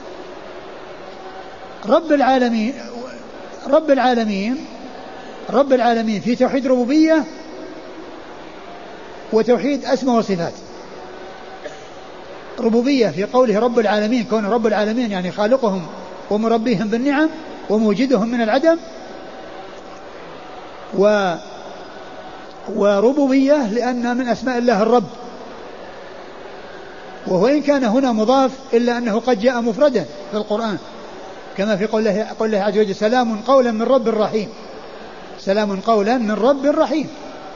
رب العالمين في توحيد ربوبية وتوحيد أسماء وصفات. ربوبية في قوله رب العالمين، كون رب العالمين يعني خالقهم ومربيهم بالنعم وموجدهم من العدم، وربوبية لأن من أسماء الله الرب، وهو إن كان هنا مضاف إلا أنه قد جاء مفردا في القرآن كما في قوله عز وجل سلام قولا من رب رحيم، سلام قولا من رب رحيم.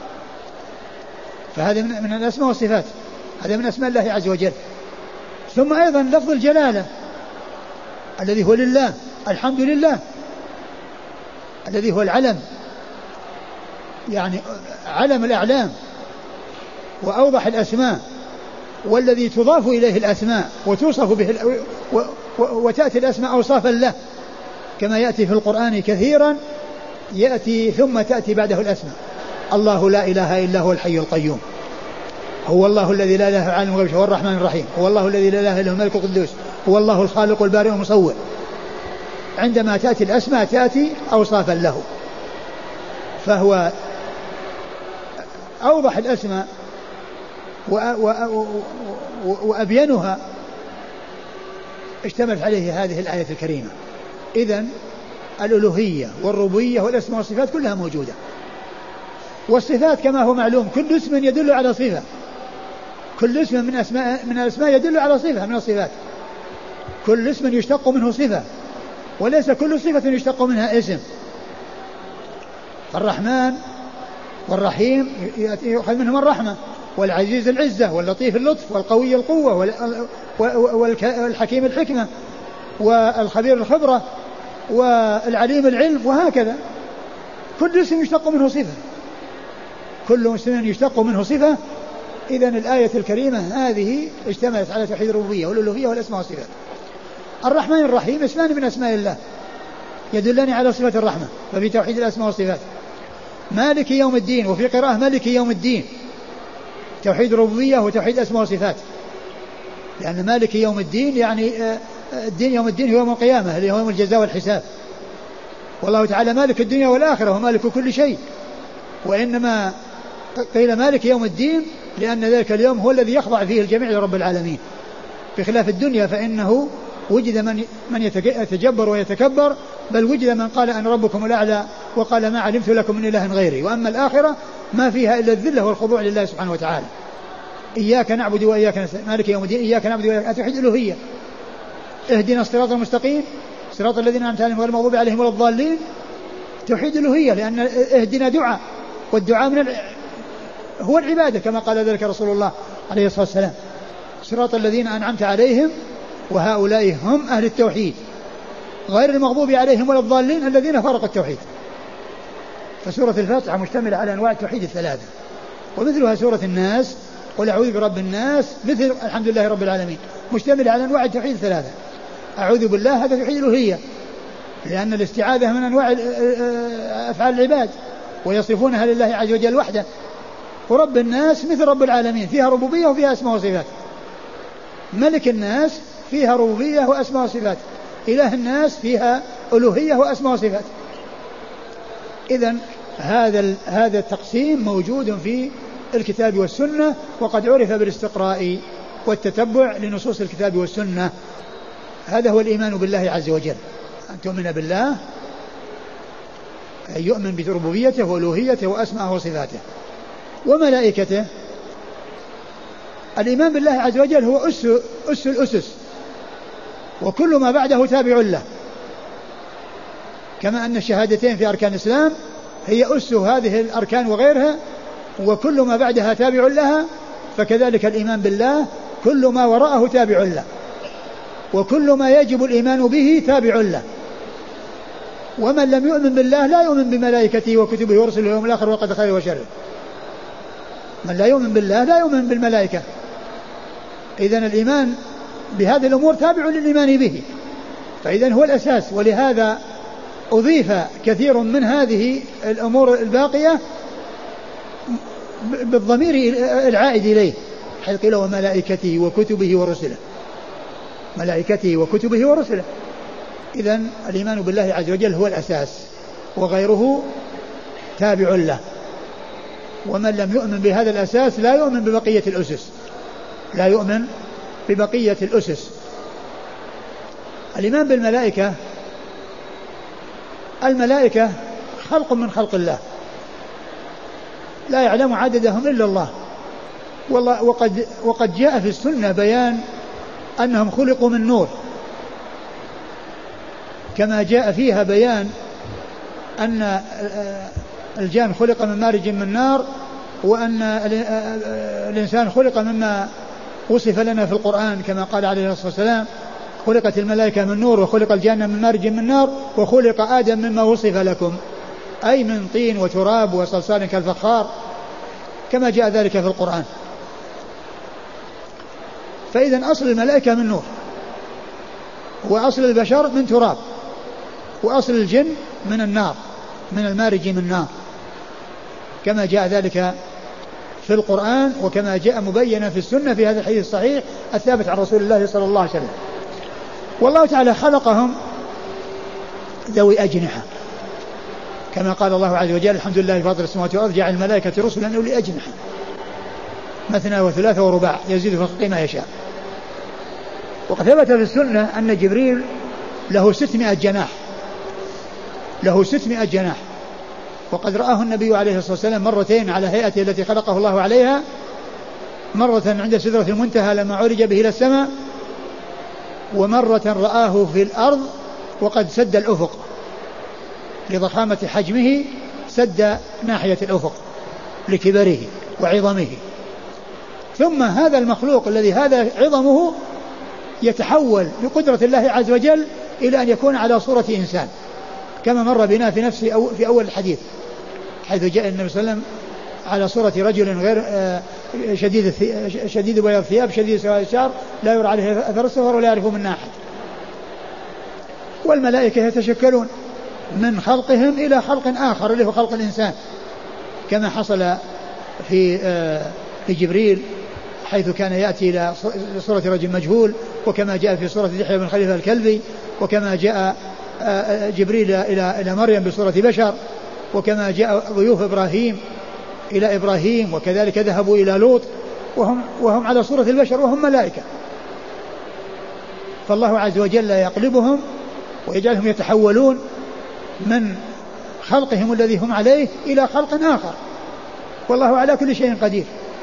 فهذا من الأسماء والصفات، هذا من أسماء الله عز وجل. ثم أيضا لفظ الجلالة الذي هو لله، الحمد لله الذي هو العلم، يعني علم الأعلام وأوضح الأسماء، والذي تضاف إليه الأسماء وتوصف به وتأتي الأسماء أوصافا له كما يأتي في القرآن كثيرا، يأتي ثم تأتي بعده الأسماء. الله لا إله إلا هو الحي القيوم، هو الله الذي لا إله إلا هو عالم الغيب، هو الرحمن الرحيم، هو الله الذي لا إله إلا هو الملك القدوس، هو الله الخالق البارئ المصور. عندما تأتي الأسماء تأتي أوصافا له، فهو أوضح الأسماء وأبينها اشتملت عليه هذه الآية الكريمة. إذن الألوهية والربوبية والأسماء والصفات كلها موجودة. والصفات كما هو معلوم كل اسم يدل على صفة، كل اسم من الأسماء يدل على صفة من الصفات، كل اسم يشتق منه صفة، وليس كل صفة يشتق منها اسم. الرحمن والرحيم يؤخذ منهم الرحمة، والعزيز العزة، واللطيف اللطف، والقوي القوة، والحكيم الحكمة، والخبير الخبرة، والعليم العلم، وهكذا. كل اسم يشتق منه صفة، كل اسم يشتق منه صفة. إذن الآية الكريمة هذه اشتملت على توحيد الربوبية والألوهية والأسماء والصفات. الرحمن الرحيم اسمان من أسماء الله يدلان على صفة الرحمة، ففي توحيد الأسماء والصفات. مالك يوم الدين، وفي قراءة مالك يوم الدين، توحيد الربوبية وتوحيد الأسماء والصفات، لأن مالك يوم الدين يعني الدين يوم الدين هو يوم القيامة اللي هو يوم الجزاء والحساب، والله تعالى مالك الدنيا والآخرة ومالك كل شيء. وإنما قيل مالك يوم الدين لأن ذلك اليوم هو الذي يخضع فيه الجميع لرب العالمين، بخلاف الدنيا فإنه وجد من يتجبر ويتكبر، بل وجد من قال أنا ربكم الأعلى وقال ما علمت لكم من إله غيري. وأما الآخرة ما فيها إلا الذلة والخضوع لله سبحانه وتعالى. إياك نعبد وإياك نستعين، مالك يوم الدين إياك نعبد وإياك، توحيد الألوهية. اهدنا الصراط المستقيم صراط الذين أنعمت عليهم غير المغضوب عليهم ولا الضالين، توحيد الألوهية، لأن اهدنا دعاء، والدعاء هو العبادة كما قال ذلك رسول الله عليه الصلاة والسلام، صراط الذين أنعمت عليهم وهؤلاء هم أهل التوحيد غير المغضوب عليهم ولا الضالين الذين فرقوا التوحيد. فسورة الفاتحة مشتملة على أنواع التوحيد الثلاثة، ومثلها سورة الناس قل أعوذ برب الناس، مثل الحمد لله رب العالمين، مشتملة على أنواع التوحيد الثلاثة. أعوذ بالله هذا توحيد الألوهية، لأن الاستعاذة من أنواع أفعال العباد ويصفونها لله عز وجل وحده. ورب الناس مثل رب العالمين، فيها ربوبية وفيها أسماء وصفات. ملك الناس فيها ربوبية وأسماء وصفات، إله الناس فيها ألوهية وأسماء وصفات. إذن هذا التقسيم موجود في الكتاب والسنة، وقد عرف بالاستقراء والتتبع لنصوص الكتاب والسنة. هذا هو الإيمان بالله عز وجل، أن تؤمن بالله أن يؤمن بربوبيته وألوهيته وأسماءه وصفاته وملائكته. الإيمان بالله عز وجل هو أس الأسس، وكل ما بعده تابع له، كما أن الشهادتين في أركان الإسلام هي أس هذه الأركان وغيرها، وكل ما بعدها تابع لها، فكذلك الإيمان بالله كل ما وراءه تابع له، وكل ما يجب الإيمان به تابع له. ومن لم يؤمن بالله لا يؤمن بملائكته وكتبه ورسله واليوم الآخر وقد خير وشر. من لا يؤمن بالله لا يؤمن بالملائكة. إذن الإيمان بهذه الأمور تابع للإيمان به، فإذن هو الأساس. ولهذا أضيف كثير من هذه الأمور الباقية بالضمير العائد إليه، حيث قيل وملائكته وكتبه ورسله، ملائكته وكتبه ورسله. إذن الإيمان بالله عز وجل هو الأساس، وغيره تابع له. ومن لم يؤمن بهذا الأساس لا يؤمن ببقية الأسس، لا يؤمن ببقية الأسس. الإيمان بالملائكة، الملائكة خلق من خلق الله، لا يعلم عددهم إلا الله. والله وقد جاء في السنة بيان أنهم خلقوا من نور، كما جاء فيها بيان أن الجان خلق من مارج من نار، وأن الإنسان خلق مما وصف لنا في القرآن كما قال عليه الصلاة والسلام: خلقت الملائكة من نور وخلق الجان من مارج من نار وخلق آدم مما وصف لكم، أي من طين وتراب وصلصال كالفخار، كما جاء ذلك في القرآن. فإذا أصل الملائكة من نور، وأصل البشر من تراب، وأصل الجن من النار، من المارج من نار، كما جاء ذلك في القرآن وكما جاء مبينا في السنة في هذا الحديث الصحيح الثابت عن رسول الله صلى الله عليه وسلم. والله تعالى خلقهم ذوي أجنحة، كما قال الله عز وجل: الحمد لله فاطر السماوات والأرض جعل الملائكة رسلا أولي أجنحة مثنى وثلاث ورباع يزيد في الخلق ما يشاء. وقد ثبت في السنة أن جبريل له 600 جناح، له 600 جناح، وقد رآه النبي عليه الصلاة والسلام مرتين على هيئته التي خلقه الله عليها، مرة عند سدرة المنتهى لما عرج به إلى السماء، ومرة رآه في الأرض وقد سد الأفق لضخامة حجمه، سد ناحية الأفق لكبره وعظمه. ثم هذا المخلوق الذي هذا عظمه يتحول بقدرة الله عز وجل إلى أن يكون على صورة إنسان، كما مر بنا في نفس في أول الحديث، حيث جاء النبي صلى الله عليه وسلم على صورة رجل غير شديد بياض الثياب شديد سواد الشعر لا يرى عليه أثر السفر ولا يعرفه من أحد. والملائكة يتشكلون من خلقهم إلى خلق آخر اللي هو خلق الإنسان، كما حصل في جبريل حيث كان يأتي إلى صورة رجل مجهول، وكما جاء في صورة دحية بن خليفة الكلبي، وكما جاء جبريل إلى مريم بصورة بشر، وكما جاء ضيوف إبراهيم إلى إبراهيم، وكذلك ذهبوا إلى لوط وهم على صورة البشر وهم ملائكة. فالله عز وجل يقلبهم ويجعلهم يتحولون من خلقهم الذي هم عليه إلى خلق آخر، والله على كل شيء قدير.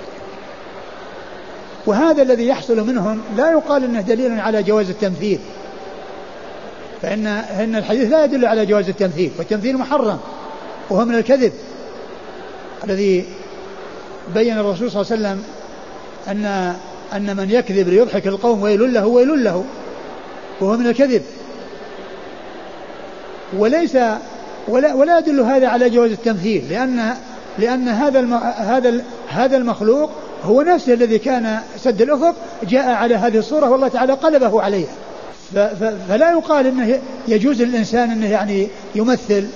وهذا الذي يحصل منهم لا يقال انه دليل على جواز التمثيل، فإن الحديث لا يدل على جواز التمثيل، والتمثيل محرم وهو من الكذب الذي بين الرسول صلى الله عليه وسلم أن من يكذب ليضحك القوم ويل له ويل له، وهو من الكذب. وليس ولا يدل هذا على جواز التمثيل، لأن هذا المخلوق هو نفسه الذي كان سد الأفق جاء على هذه الصورة والله تعالى قلبه عليها. فلا يقال انه يجوز للإنسان انه يعني يمثل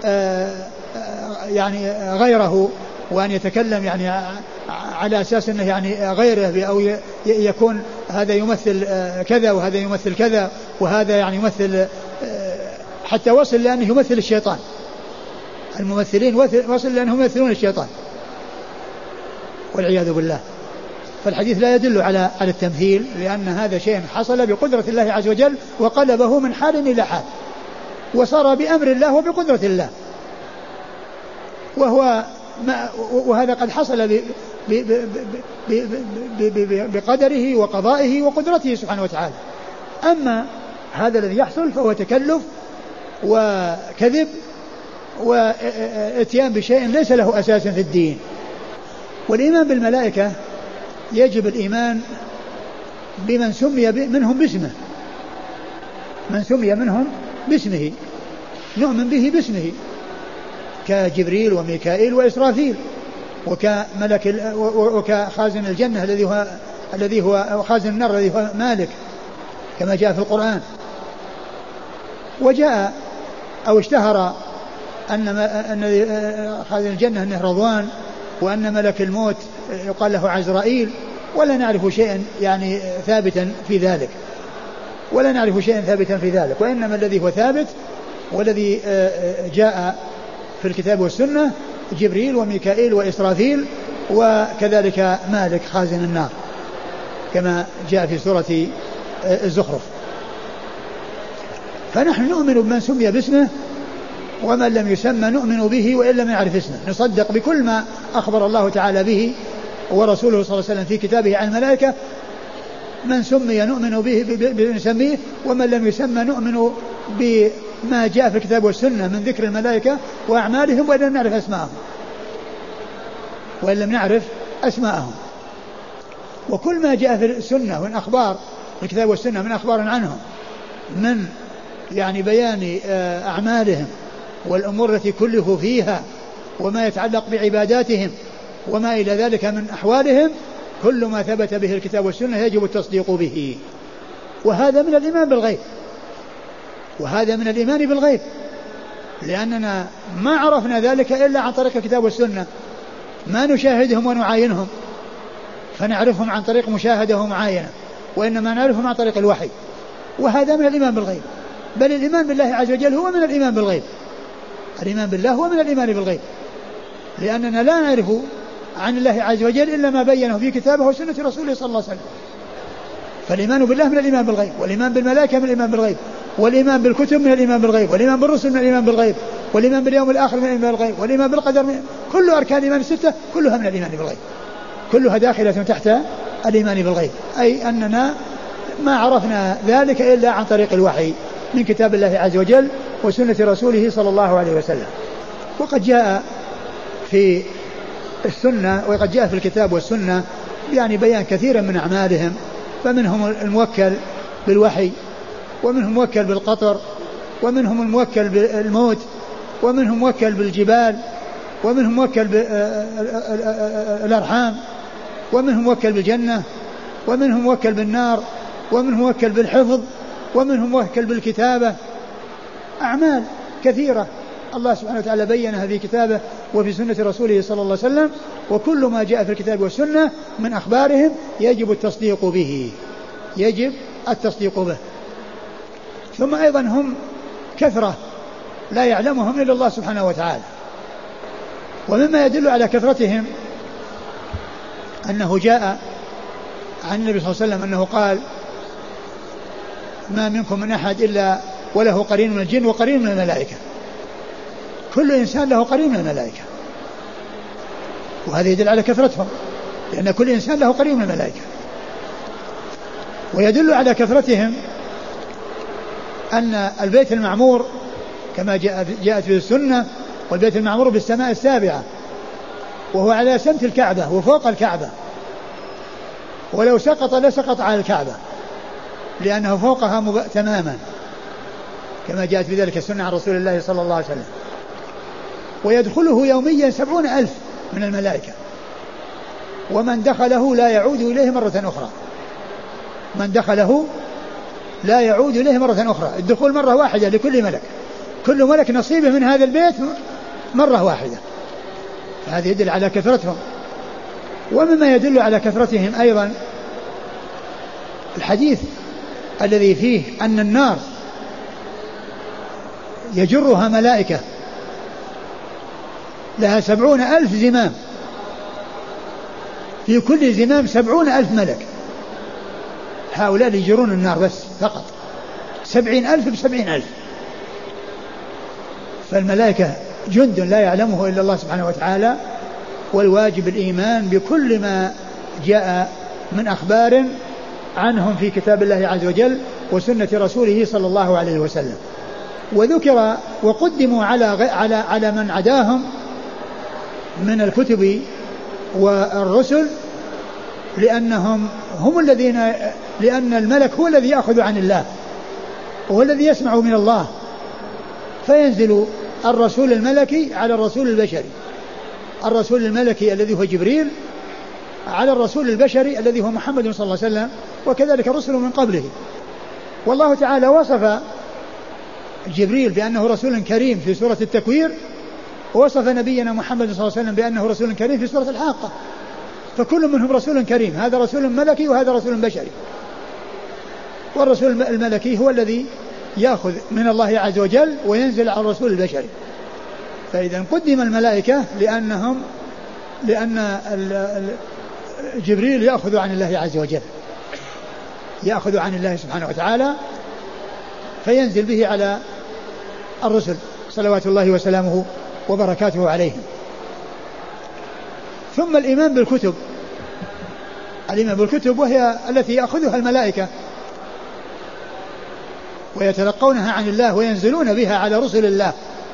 يعني غيره، وأن يتكلم يعني على أساس أنه يعني غيره، أو يكون هذا يمثل كذا وهذا يمثل كذا وهذا يعني يمثل، حتى وصل لأنه يمثل الشيطان. الممثلين وصل لأنهم يمثلون الشيطان والعياذ بالله. فالحديث لا يدل على التمثيل، لأن هذا شيء حصل بقدرة الله عز وجل وقلبه من حال إلى حال، وصار بأمر الله وبقدرة الله، وهذا قد حصل بقدره وقضائه وقدرته سبحانه وتعالى. أما هذا الذي يحصل فهو تكلف وكذب واتيان بشيء ليس له أساس في الدين. والإيمان بالملائكة يجب الإيمان بمن سمي منهم باسمه، من سمي منهم باسمه نؤمن به باسمه، كجبريل وميكائيل وإسرافيل، وكملك وكخازن الجنة الذي هو خازن النار الذي هو مالك، كما جاء في القرآن. وجاء أو اشتهر أن خازن الجنة أنه رضوان، وأن ملك الموت يقال له عزرائيل، ولا نعرف شيئا يعني ثابتا في ذلك، وإنما الذي هو ثابت والذي جاء في الكتاب والسنة جبريل وميكائيل وإسرافيل، وكذلك مالك خازن النار كما جاء في سورة الزخرف. فنحن نؤمن بمن سمي باسمه، ومن لم يسمى نؤمن به وإن لم يعرف اسمه، نصدق بكل ما أخبر الله تعالى به ورسوله صلى الله عليه وسلم في كتابه عن الملائكة. من سمي نؤمن به بنسميه، ومن لم يسمى نؤمن بما جاء في الكتاب والسنة من ذكر الملائكة وأعمالهم وإن لم نعرف أسماءهم. وكل ما جاء في السنة من أخبار الكتاب والسنة من أخبار عنهم من يعني بيان أعمالهم والأمور التي كلفوا فيها وما يتعلق بعباداتهم وما إلى ذلك من أحوالهم، كل ما ثبت به الكتاب والسنة يجب التصديق به. وهذا من الإيمان بالغيب، لأننا ما عرفنا ذلك إلا عن طريق الكتاب والسنة، ما نشاهدهم ونعاينهم فنعرفهم عن طريق مشاهدة ومعاينة، وإنما نعرفهم عن طريق الوحي. وهذا من الإيمان بالغيب، بل الإيمان بالله عز وجل هو من الإيمان بالغيب. الإيمان بالله هو من الإيمان بالغيب، لأننا لا نعرف عن الله عز وجل إلا ما بينه في كتابه وسنة رسوله صلى الله عليه وسلم. فالإيمان بالله من الإيمان بالغيب، والإيمان بالملائكة من الإيمان بالغيب، والإيمان بالكتب من الإيمان بالغيب، والإيمان بالرسل من الإيمان بالغيب، والإيمان باليوم الآخر من الإيمان بالغيب، والإيمان بالقدر كل أركان الإيمان الستة كلها من الإيمان بالغيب، كلها داخلة تحت الإيمان بالغيب. أي أننا ما عرفنا ذلك إلا عن طريق الوحي من كتاب الله عز وجل وسنة رسوله صلى الله عليه وسلم. وقد جاء في السنة وقد جاء في الكتاب والسنة يعني بيان كثيرا من أعمالهم، فمنهم الموكل بالوحي، ومنهم الموكل بالقطر، ومنهم الموكل بالموت، ومنهم موكل بالجبال، ومنهم موكل بالأرحام، ومنهم موكل بالجنة، ومنهم موكل بالنار، ومنهم موكل بالحفظ، ومنهم موكل بالكتابة. أعمال كثيرة الله سبحانه وتعالى بينها في كتابه وفي سنة رسوله صلى الله عليه وسلم، وكل ما جاء في الكتاب والسنة من أخبارهم يجب التصديق به. ثم أيضا هم كثرة لا يعلمهم إلا الله سبحانه وتعالى. ومما يدل على كثرتهم أنه جاء عن النبي صلى الله عليه وسلم أنه قال: ما منكم من أحد إلا وله قرين من الجن وقرين من الملائكة. كل إنسان له قرين من الملائكة، وهذا يدل على كثرتهم، لأن كل إنسان له قرين من الملائكة. ويدل على كثرتهم أن البيت المعمور كما جاءت في السنة، والبيت المعمور بالسماء السابعة، وهو على سمت الكعبة وفوق الكعبة، ولو سقط لسقط على الكعبة لأنه فوقها تماما، كما جاءت في ذلك السنة عن رسول الله صلى الله عليه وسلم. ويدخله يوميا 70,000 من الملائكة، ومن دخله لا يعود إليه مرة أخرى. من دخله لا يعود إليه مرة أخرى، الدخول مرة واحدة لكل ملك، كل ملك نصيبه من هذا البيت مرة واحدة. فهذا يدل على كثرتهم. ومما يدل على كثرتهم أيضا الحديث الذي فيه أن النار يجرها ملائكة لها 70,000 زمام، في كل زمام 70,000 ملك، هؤلاء يجرون النار بس فقط 70,000 ب70,000. فالملائكة جند لا يعلمه إلا الله سبحانه وتعالى، والواجب الإيمان بكل ما جاء من أخبار عنهم في كتاب الله عز وجل وسنة رسوله صلى الله عليه وسلم. وذكر وقدموا على من عداهم من الكتب والرسل، لأنهم هم الذين، لأن الملك هو الذي يأخذ عن الله وهو الذي يسمع من الله، فينزل الرسول الملكي على الرسول البشري، الرسول الملكي الذي هو جبريل على الرسول البشري الذي هو محمد صلى الله عليه وسلم، وكذلك الرسل من قبله. والله تعالى وصف جبريل بأنه رسول كريم في سورة التكوير، ووصف نبينا محمد صلى الله عليه وسلم بأنه رسول كريم في سورة الحاقة. فكل منهم رسول كريم، هذا رسول ملكي وهذا رسول بشري. والرسول الملكي هو الذي يأخذ من الله عز وجل وينزل على الرسول البشري. فإذا قدم الملائكة لأن جبريل يأخذ عن الله عز وجل، يأخذ عن الله سبحانه وتعالى، فينزل به على الرسل صلوات الله وسلامه وبركاته عليهم. ثم الإيمان بالكتب، الإيمان بالكتب وهي التي يأخذها الملائكة ويتلقونها عن الله وينزلون بها على رسل الله.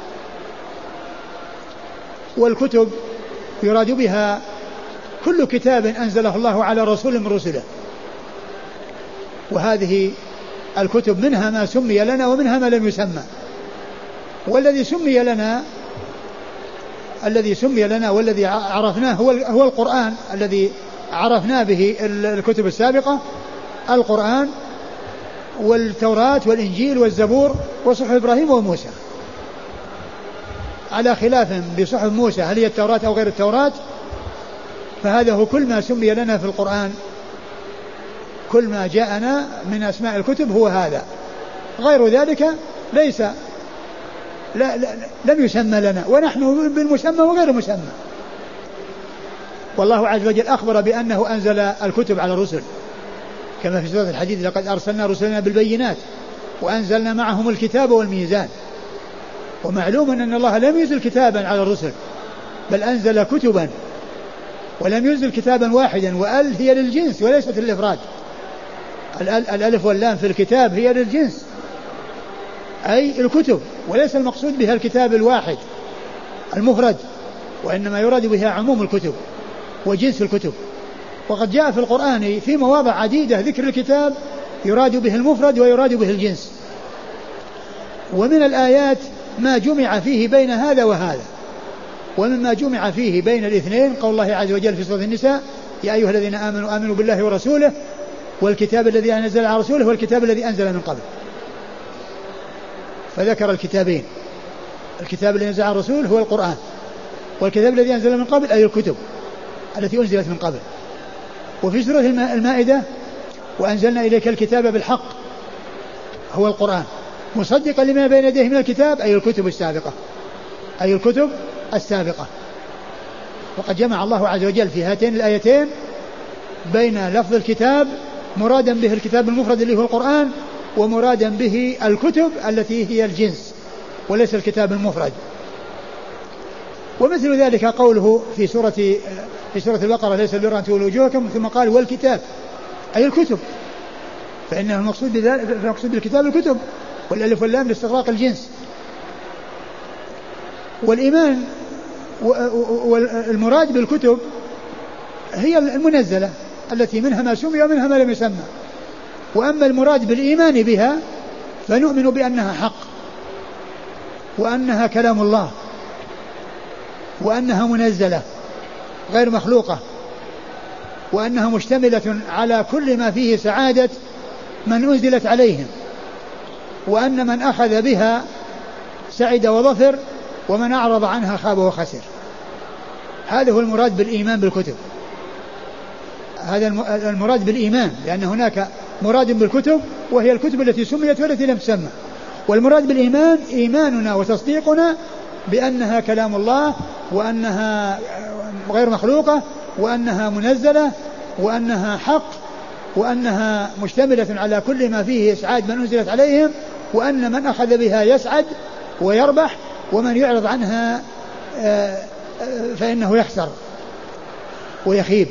والكتب يراد بها كل كتاب أنزله الله على رسول من رسله، وهذه الكتب منها ما سمي لنا ومنها ما لم يسمى. والذي سمي لنا والذي عرفناه هو القرآن الذي عرفنا به الكتب السابقة، القرآن والتوراة والإنجيل والزبور وصحف إبراهيم وموسى، على خلاف بصحف موسى هل هي التوراة أو غير التوراة، فهذا هو كل ما سمي لنا في القرآن، كل ما جاءنا من أسماء الكتب هو هذا، غير ذلك ليس لم يسمى لنا، ونحن بالمسمى وغير المسمى. والله عز وجل أخبر بأنه أنزل الكتب على الرسل كما في سورة الحديد: لقد أرسلنا رسلنا بالبينات وأنزلنا معهم الكتاب والميزان. ومعلوم أن الله لم ينزل كتابا على الرسل، بل أنزل كتبا، ولم ينزل كتابا واحدا، وأل هي للجنس وليست للإفراد. الألف واللام في الكتاب هي للجنس، أي الكتب، وليس المقصود بها الكتاب الواحد المفرد، وإنما يراد بها عموم الكتب وجنس الكتب. وقد جاء في القرآن في مواضع عديدة ذكر الكتاب يراد به المفرد ويراد به الجنس. ومن الآيات ما جمع فيه بين هذا وهذا، ومما جمع فيه بين الاثنين قول الله عز وجل في سورة النساء: يا أيها الذين آمنوا آمنوا بالله ورسوله والكتاب الذي أنزل على رسوله والكتاب الذي أنزل من قبل. فذكر الكتابين، الكتاب الذي أنزل على الرسول هو القرآن، والكتاب الذي أنزل من قبل أي الكتب التي أنزلت من قبل. وفي سورة المائدة: وأنزلنا إليك الكتاب بالحق هو القرآن مصدقا لما بين يديه من الكتاب أي الكتب السابقة، أي الكتب السابقة. وقد جمع الله عز وجل في هاتين الآيتين بين لفظ الكتاب مرادا به الكتاب المفرد اللي هو القرآن، ومرادا به الكتب التي هي الجنس وليس الكتاب المفرد. ومثل ذلك قوله في سورة البقرة: ليس البر أن تولوا وجوهكم، ثم قال: والكتاب أي الكتب، فإنه المقصود بالكتاب الكتب، والألف واللام لاستغراق الجنس. والإيمان والمراد بالكتب هي المنزلة التي منها ما سمي ومنها ما لم يسمى. وأما المراد بالإيمان بها فنؤمن بأنها حق، وأنها كلام الله، وأنها منزلة غير مخلوقة، وأنها مشتملة على كل ما فيه سعادة من أنزلت عليهم، وأن من أخذ بها سعد وظفر، ومن أعرض عنها خاب وخسر. هذا هو المراد بالإيمان بالكتب، هذا المراد بالإيمان، لأن هناك مراد بالكتب وهي الكتب التي سميت والتي لم تسمى. والمراد بالإيمان إيماننا وتصديقنا بأنها كلام الله، وأنها غير مخلوقة، وأنها منزلة، وأنها حق، وأنها مشتملة على كل ما فيه إسعاد من أنزلت عليهم، وأن من أخذ بها يسعد ويربح، ومن يعرض عنها فإنه يخسر ويخيب.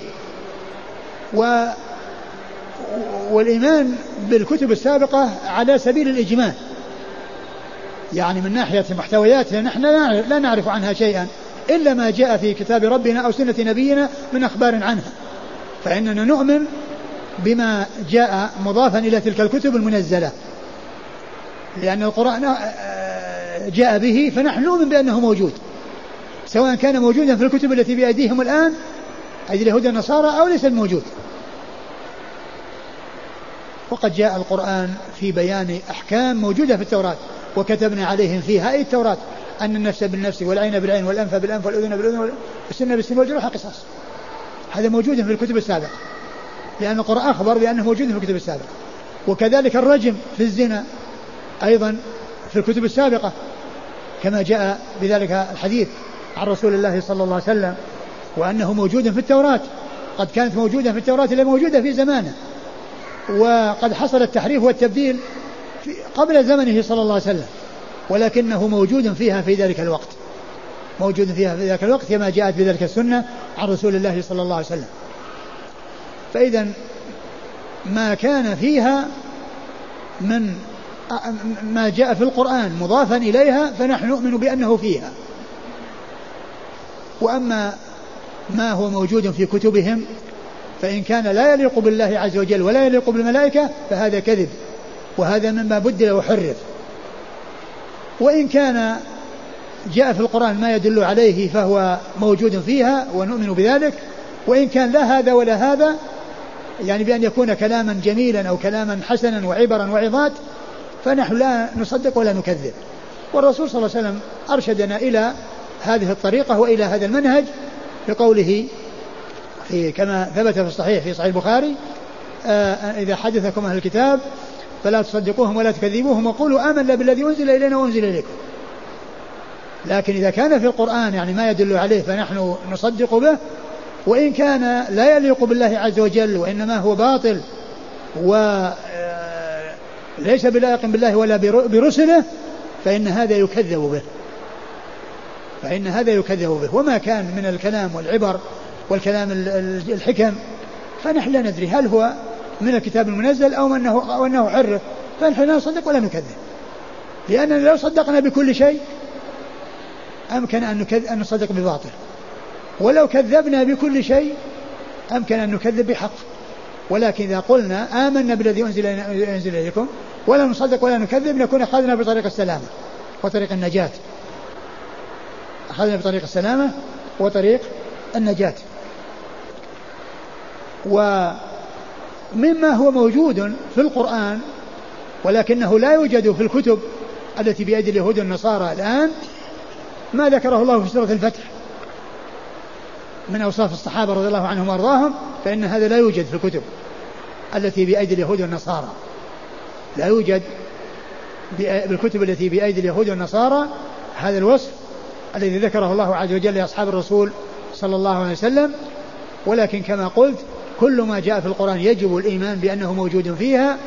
والإيمان بالكتب السابقة على سبيل الإجمال، يعني من ناحية محتوياتها نحن لا نعرف عنها شيئا إلا ما جاء في كتاب ربنا أو سنة نبينا من أخبار عنها، فإننا نؤمن بما جاء مضافا إلى تلك الكتب المنزلة، لأن القرآن جاء به، فنحن نؤمن بأنه موجود، سواء كان موجودا في الكتب التي بأيديهم الآن أي اليهود والنصارى أو ليس موجود. وقد جاء القرآن في بيان أحكام موجودة في التوراة: وكتبنا عليهم فيها أي التوراة أن النفس بالنفس والعين بالعين والأنف بالأنف والأذن بالأذن والسن بالسن والجروح قصاص. هذا موجود في الكتب السابقة، لأن القرآن أخبر بأنه موجود في الكتب السابقة. وكذلك الرجم في الزنا أيضا في الكتب السابقة، كما جاء بذلك الحديث عن رسول الله صلى الله عليه وسلم، وأنه موجود في التوراة. قد كانت موجودة في التوراة لا موجودة في زمانه، وقد حصل التحريف والتبديل قبل زمنه صلى الله عليه وسلم، ولكنه موجود فيها في ذلك الوقت، موجود فيها في ذلك الوقت كما جاءت بذلك السنة عن رسول الله صلى الله عليه وسلم. فإذا ما كان فيها من ما جاء في القرآن مضافا إليها فنحن نؤمن بأنه فيها. وأما ما هو موجود في كتبهم فإن كان لا يليق بالله عز وجل ولا يليق بالملائكة فهذا كذب، وهذا مما بدل وحرف. وإن كان جاء في القرآن ما يدل عليه فهو موجود فيها ونؤمن بذلك. وإن كان لا هذا ولا هذا، يعني بأن يكون كلاما جميلا أو كلاما حسنا وعبرا وعظات، فنحن لا نصدق ولا نكذب. والرسول صلى الله عليه وسلم أرشدنا إلى هذه الطريقة وإلى هذا المنهج بقوله كما ثبت في الصحيح في صحيح البخاري: إذا حدثكم أهل الكتاب فلا تصدقوهم ولا تكذبوهم وقولوا آمنا بالذي أنزل إلينا وأنزل إليكم. لكن إذا كان في القرآن يعني ما يدل عليه فنحن نصدق به، وإن كان لا يليق بالله عز وجل وإنما هو باطل وليس بلائق بالله ولا برسله فإن هذا يكذب به. وما كان من الكلام والعبر والكلام الحكم فنحن لا ندري هل هو من الكتاب المنزل أو أنه حرف، فنحن لا نصدق ولا نكذب، لأننا لو صدقنا بكل شيء أمكن أن نصدق بباطل، ولو كذبنا بكل شيء أمكن أن نكذب بحق. ولكن إذا قلنا آمنا بالذي أنزل إليكم ولا نصدق ولا نكذب نكون أخذنا بطريق السلامة وطريق النجاة. أخذنا بطريق السلامة وطريق النجاة. ومما هو موجود في القرآن ولكنه لا يوجد في الكتب التي بأيدي اليهود والنصارى الآن ما ذكره الله في سورة الفتح من أوصاف الصحابة رضي الله عنهم وأرضاهم، فإن هذا لا يوجد في الكتب التي بأيدي اليهود والنصارى. لا يوجد بالكتب التي بأيدي اليهود والنصارى هذا الوصف الذي ذكره الله عز وجل لأصحاب الرسول صلى الله عليه وسلم. ولكن كما قلت كل ما جاء في القرآن يجب الإيمان بأنه موجود فيها،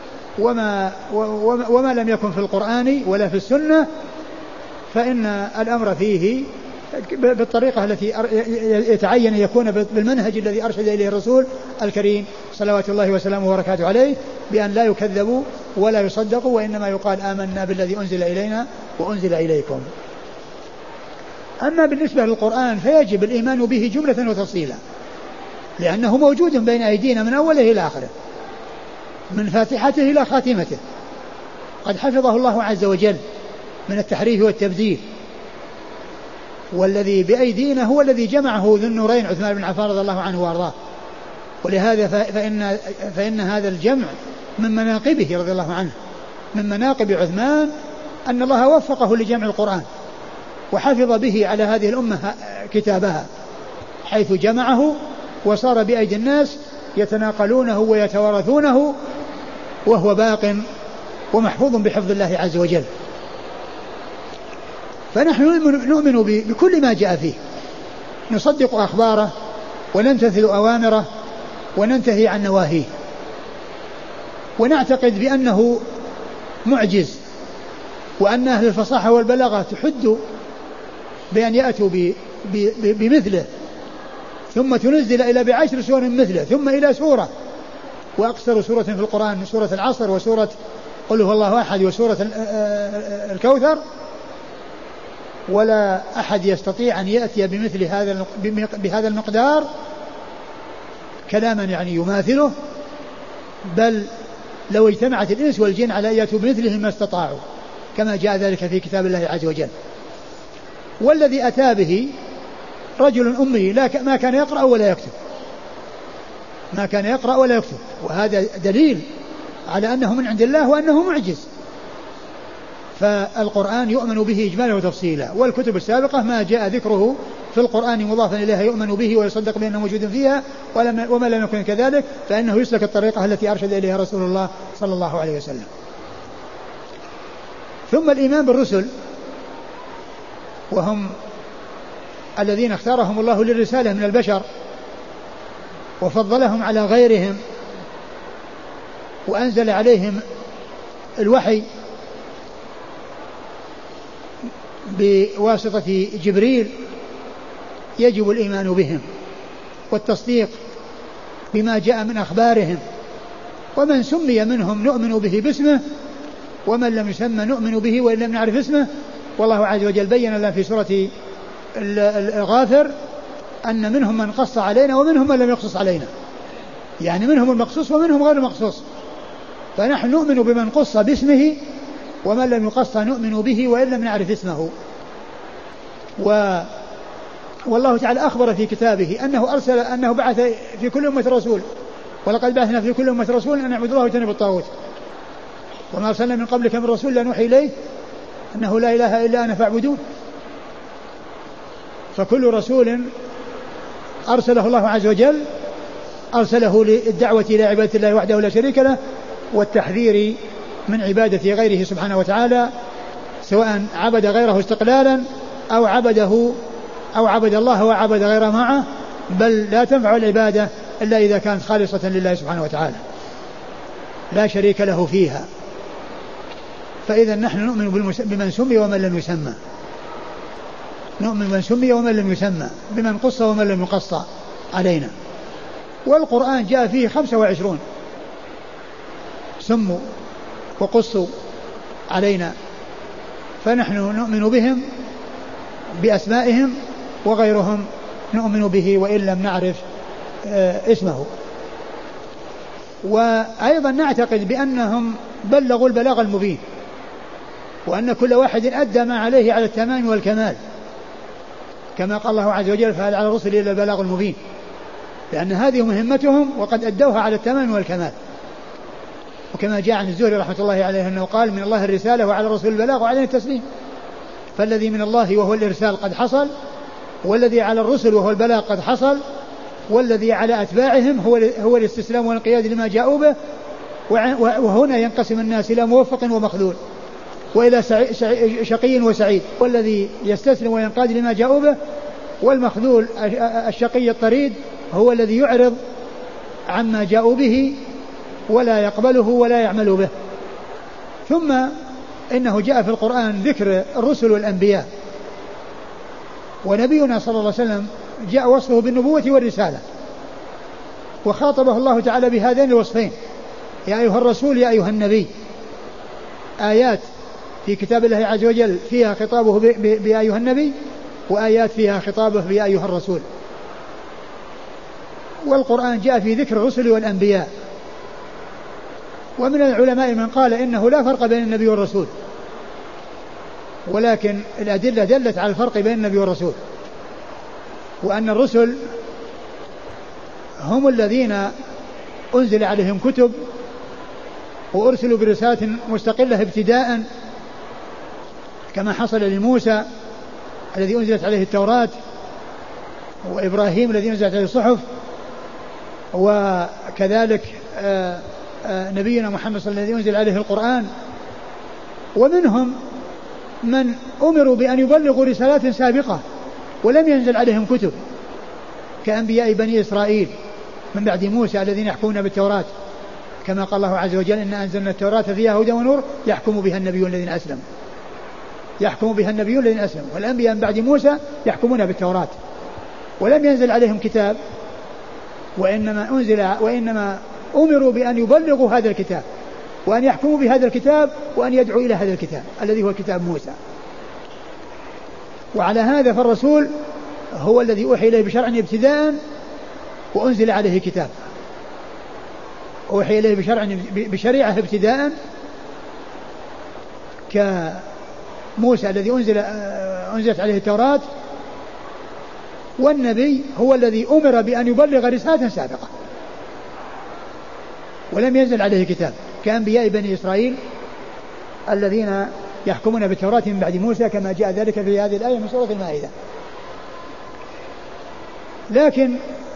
وما لم يكن في القرآن ولا في السنة فإن الأمر فيه بالطريقة التي يتعين يكون بالمنهج الذي أرشد إليه الرسول الكريم صلوات الله وسلامه وبركاته عليه، بأن لا يكذبوا ولا يصدقوا، وإنما يقال آمنا بالذي أنزل إلينا وأنزل إليكم. أما بالنسبة للقرآن فيجب الإيمان به جملة وتفصيلا، لأنه موجود بين أيدينا من أوله إلى آخره، من فاتحته إلى خاتمته، قد حفظه الله عز وجل من التحريف والتبديل. والذي بأيدينا هو الذي جمعه ذو النورين عثمان بن عفان رضي الله عنه وأرضاه. ولهذا فإن هذا الجمع من مناقبه رضي الله عنه، من مناقب عثمان أن الله وفقه لجمع القرآن وحفظ به على هذه الأمة كتابها، حيث جمعه وصار بأيدي الناس يتناقلونه ويتوارثونه وهو باق ومحفوظ بحفظ الله عز وجل. فنحن نؤمن بكل ما جاء فيه، نصدق أخباره ونمتثل أوامره وننتهي عن نواهيه، ونعتقد بأنه معجز، وأن أهل الفصاحة والبلاغة تحد بأن يأتوا بمثله، ثم تنزل إلى ب10 سور مثله، ثم إلى سورة، وأقصر سورة في القرآن سورة العصر وسورة قل هو الله أحد وسورة الكوثر، ولا أحد يستطيع أن يأتي بمثل بهذا المقدار كلاما يعني يماثله، بل لو اجتمعت الإنس والجن على أن يأتوا بمثله ما استطاعوا، كما جاء ذلك في كتاب الله عز وجل. والذي أتى به رجل أمي ما كان يقرأ ولا يكتب، ما كان يقرأ ولا يكتب، وهذا دليل على أنه من عند الله وأنه معجز. فالقرآن يؤمن به إجمالا وتفصيلا، والكتب السابقة ما جاء ذكره في القرآن مضافا إليها يؤمن به ويصدق بأنه موجود فيها، وما لم يكن كذلك فإنه يسلك الطريقة التي أرشد إليها رسول الله صلى الله عليه وسلم. ثم الإيمان بالرسل، وهم الذين اختارهم الله للرسالة من البشر وفضلهم على غيرهم وأنزل عليهم الوحي بواسطة جبريل يجب الإيمان بهم والتصديق بما جاء من أخبارهم، ومن سمي منهم نؤمن به باسمه، ومن لم يسمى نؤمن به وإن لم نعرف اسمه. والله عز وجل بين لنا في سورة الغافر أن منهم من قص علينا ومنهم من لم يقصص علينا، يعني منهم المقصوص ومنهم غير المقصوص. فنحن نؤمن بمن قص باسمه، ومن لم يقص نؤمن به وإن لم نعرف اسمه. والله تعالى أخبر في كتابه أنه بعث في كل أمة رسول، ولقد بعثنا في كل أمة رسول أن اعبدوا الله واجتنبوا الطاغوت، وما أرسلنا من قبلك من رسول لا نوحي إليه أنه لا إله إلا أنا فاعبدون. فكل رسول أرسله الله عز وجل أرسله للدعوة إلى عبادة الله وحده لا شريك له، والتحذير من عبادة غيره سبحانه وتعالى، سواء عبد غيره استقلالا أو عبد الله وعبد غيره معه، بل لا تنفع العبادة إلا إذا كانت خالصة لله سبحانه وتعالى لا شريك له فيها. فإذا نحن نؤمن بمن سمي ومن لم يسمى، نؤمن بمن سمي ومن لم يسمى، بمن قص ومن لم يقص علينا. والقرآن جاء فيه 25 سموا وقصوا علينا، فنحن نؤمن بهم بأسمائهم، وغيرهم نؤمن به وإن لم نعرف اسمه. وأيضا نعتقد بأنهم بلغوا البلاغ المبين، وأن كل واحد أدى ما عليه على التمام والكمال، كما قال الله عز وجل فهل على الرسل إلا البلاغ المبين، لأن هذه مهمتهم وقد أدوها على التمام والكمال. وكما جاء عن الزهري رحمة الله عليه أنه قال من الله الرسالة وعلى الرسول البلاغ وعليه التسليم، فالذي من الله وهو الإرسال قد حصل، والذي على الرسل وهو البلاغ قد حصل، والذي على أتباعهم هو الاستسلام والانقياد لما جاءوا به. وهنا ينقسم الناس إلى موفق ومخذول، وإلى شقي وسعيد، والذي يستسلم وينقاد لما جاءوا به، والمخذول الشقي الطريد هو الذي يعرض عما جاءوا به ولا يقبله ولا يعمل به. ثم إنه جاء في القرآن ذكر الرسل والأنبياء، ونبينا صلى الله عليه وسلم جاء وصفه بالنبوة والرسالة، وخاطبه الله تعالى بهذين الوصفين: يا أيها الرسول يا أيها النبي. آيات في كتاب الله عز وجل فيها خطابه بأيها النبي، وآيات فيها خطابه بأيها الرسول. والقرآن جاء في ذكر الرسل والأنبياء. ومن العلماء من قال إنه لا فرق بين النبي والرسول، ولكن الأدلة دلت على الفرق بين النبي والرسول، وأن الرسل هم الذين أنزل عليهم كتب وأرسلوا برسالة مستقلة ابتداء، كما حصل لموسى الذي أنزلت عليه التوراة، وإبراهيم الذي أنزلت عليه الصحف، وكذلك نبينا محمد صلى الله عليه وسلم الذي أنزل عليه القرآن. ومنهم من أمروا بأن يبلغوا رسالات سابقة ولم ينزل عليهم كتب، كأنبياء بني إسرائيل من بعد موسى الذين يحكمون بالتوراة، كما قال الله عز وجل إن أنزلنا التوراة فيها هدى ونور يحكم بها النبيون الذين أسلموا، يحكم بها النبيون الذين أسلموا. والأنبياء من بعد موسى يحكمون بالتوراة ولم ينزل عليهم كتاب، وإنما أمروا بأن يبلغوا هذا الكتاب وأن يحكموا بهذا الكتاب وأن يدعوا إلى هذا الكتاب الذي هو كتاب موسى. وعلى هذا فالرسول هو الذي أوحي إليه بشرع ابتداء وأنزل عليه كتاب، أوحي إليه بشريعة ابتداء كموسى الذي أنزلت عليه التوراة. والنبي هو الذي أمر بأن يبلغ رسالة سابقة ولم ينزل عليه كتاب، كأنبياء بني إسرائيل الذين يحكمون بالتوراة من بعد موسى، كما جاء ذلك في هذه الآية من سورة المائدة. لكن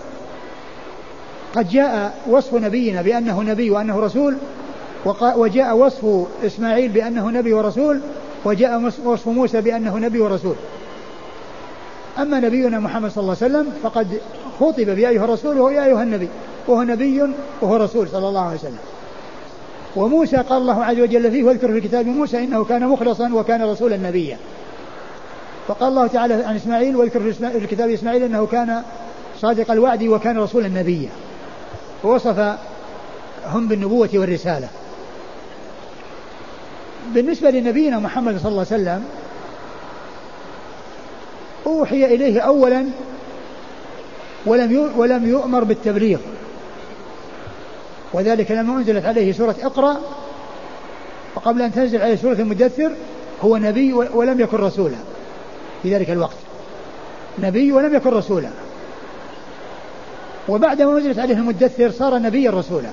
قد جاء وصف نبينا بأنه نبي وأنه رسول، وجاء وصف إسماعيل بأنه نبي ورسول، وجاء وصف موسى بأنه نبي ورسول. أما نبينا محمد صلى الله عليه وسلم فقد خطب بأيها الرسول وهو يا أيها النبي، وهو نبي وهو رسول صلى الله عليه وسلم. وموسى قال الله عز وجل فيه واذكر في الكتاب موسى إنه كان مخلصا وكان رسولا نبيا. فقال الله تعالى عن إسماعيل واذكر في الكتاب إسماعيل أنه كان صادق الوعد وكان رسولا نبيا، ووصف هم بالنبوة والرسالة. بالنسبة لنبينا محمد صلى الله عليه وسلم أوحي إليه أولا ولم يؤمر بالتبليغ، وذلك لما أنزلت عليه سورة اقرأ، وقبل أن تنزل عليه سورة المدثر هو نبي ولم يكن رسولا في ذلك الوقت، نبي ولم يكن رسولا، وبعد ما نزلت عليه المدثر صار نبيا رسولا،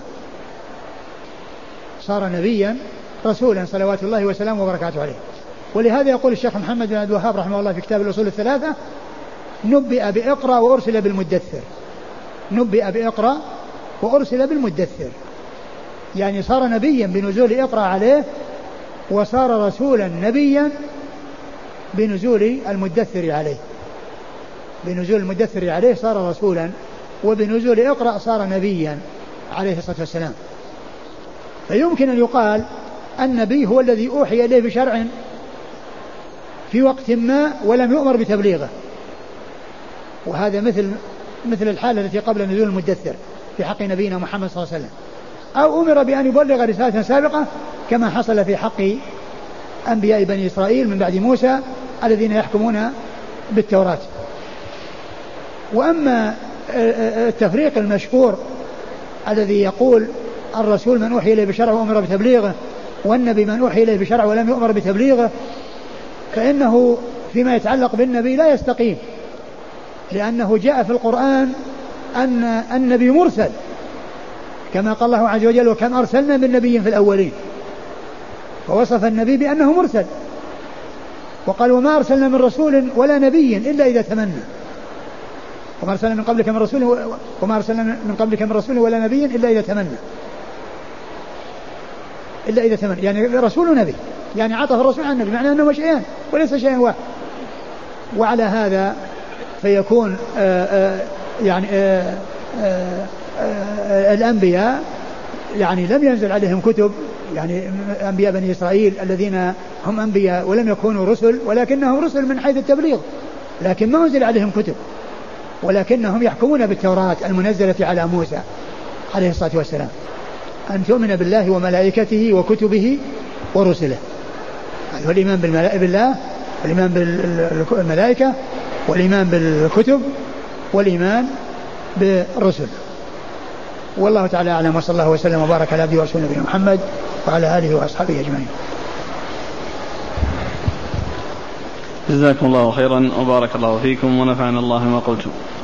صار نبيا رسولا صلوات الله وسلامه وبركاته عليه. ولهذا يقول الشيخ محمد بن عبد الوهاب رحمه الله في كتاب الأصول الثلاثة: نبئ بإقرأ وأرسل بالمدثر، نبئ بإقرأ وأرسل بالمدثر، يعني صار نبيا بنزول إقرأ عليه، وصار رسولا نبيا بنزول المدثر عليه، بنزول المدثر عليه صار رسولا، وبنزول إقرأ صار نبيا عليه الصلاة والسلام. فيمكن أن يقال النبي هو الذي أوحي إليه بشرع في وقت ما ولم يؤمر بتبليغه، وهذا مثل الحالة التي قبل نزول المدثر في حق نبينا محمد صلى الله عليه وسلم، أو أمر بأن يبلغ رسالة سابقة كما حصل في حق أنبياء بني إسرائيل من بعد موسى الذين يحكمون بالتوراة. وأما التفريق المشهور الذي يقول الرسول من أوحي إليه بشرع وأمر بتبليغه، والنبي من أوحي إليه بشرع ولم يؤمر بتبليغه، فإنه فيما يتعلق بالنبي لا يستقيم، لأنه جاء في القرآن أن النبي مرسل، كما قال الله عز وجل: وكم أرسلنا من نبي في الأولين، فوصف النبي بأنه مرسل، وقال: وما أرسلنا من رسول ولا نبي إلا إذا تمنى، وما أرسلنا من قبلك من رسول ولا نبي إلا إذا تمنى، إلا إذا تمنى، يعني رسول ونبي، يعني عطف الرسول عن النبي، معناه أنه شيئان وليس شيئا واحد. وعلى هذا فيكون الأنبياء يعني لم ينزل عليهم كتب، يعني أنبياء بني إسرائيل الذين هم أنبياء ولم يكونوا رسل، ولكنهم رسل من حيث التبليغ، لكن ما أنزل عليهم كتب، ولكنهم يحكمون بالتوراة المنزلة على موسى عليه الصلاة والسلام، أن تؤمن بالله وملائكته وكتبه ورسله، والإيمان بالله، والإيمان بالملائكة، والإيمان بالكتب، والإيمان بالرسل. والله تعالى أعلم، وصلى الله وسلم وبارك على عبده ورسوله نبينا محمد وعلى آله وأصحابه أجمعين. جزاكم الله خيرا وبارك الله فيكم ونفعنا الله ما قلتم.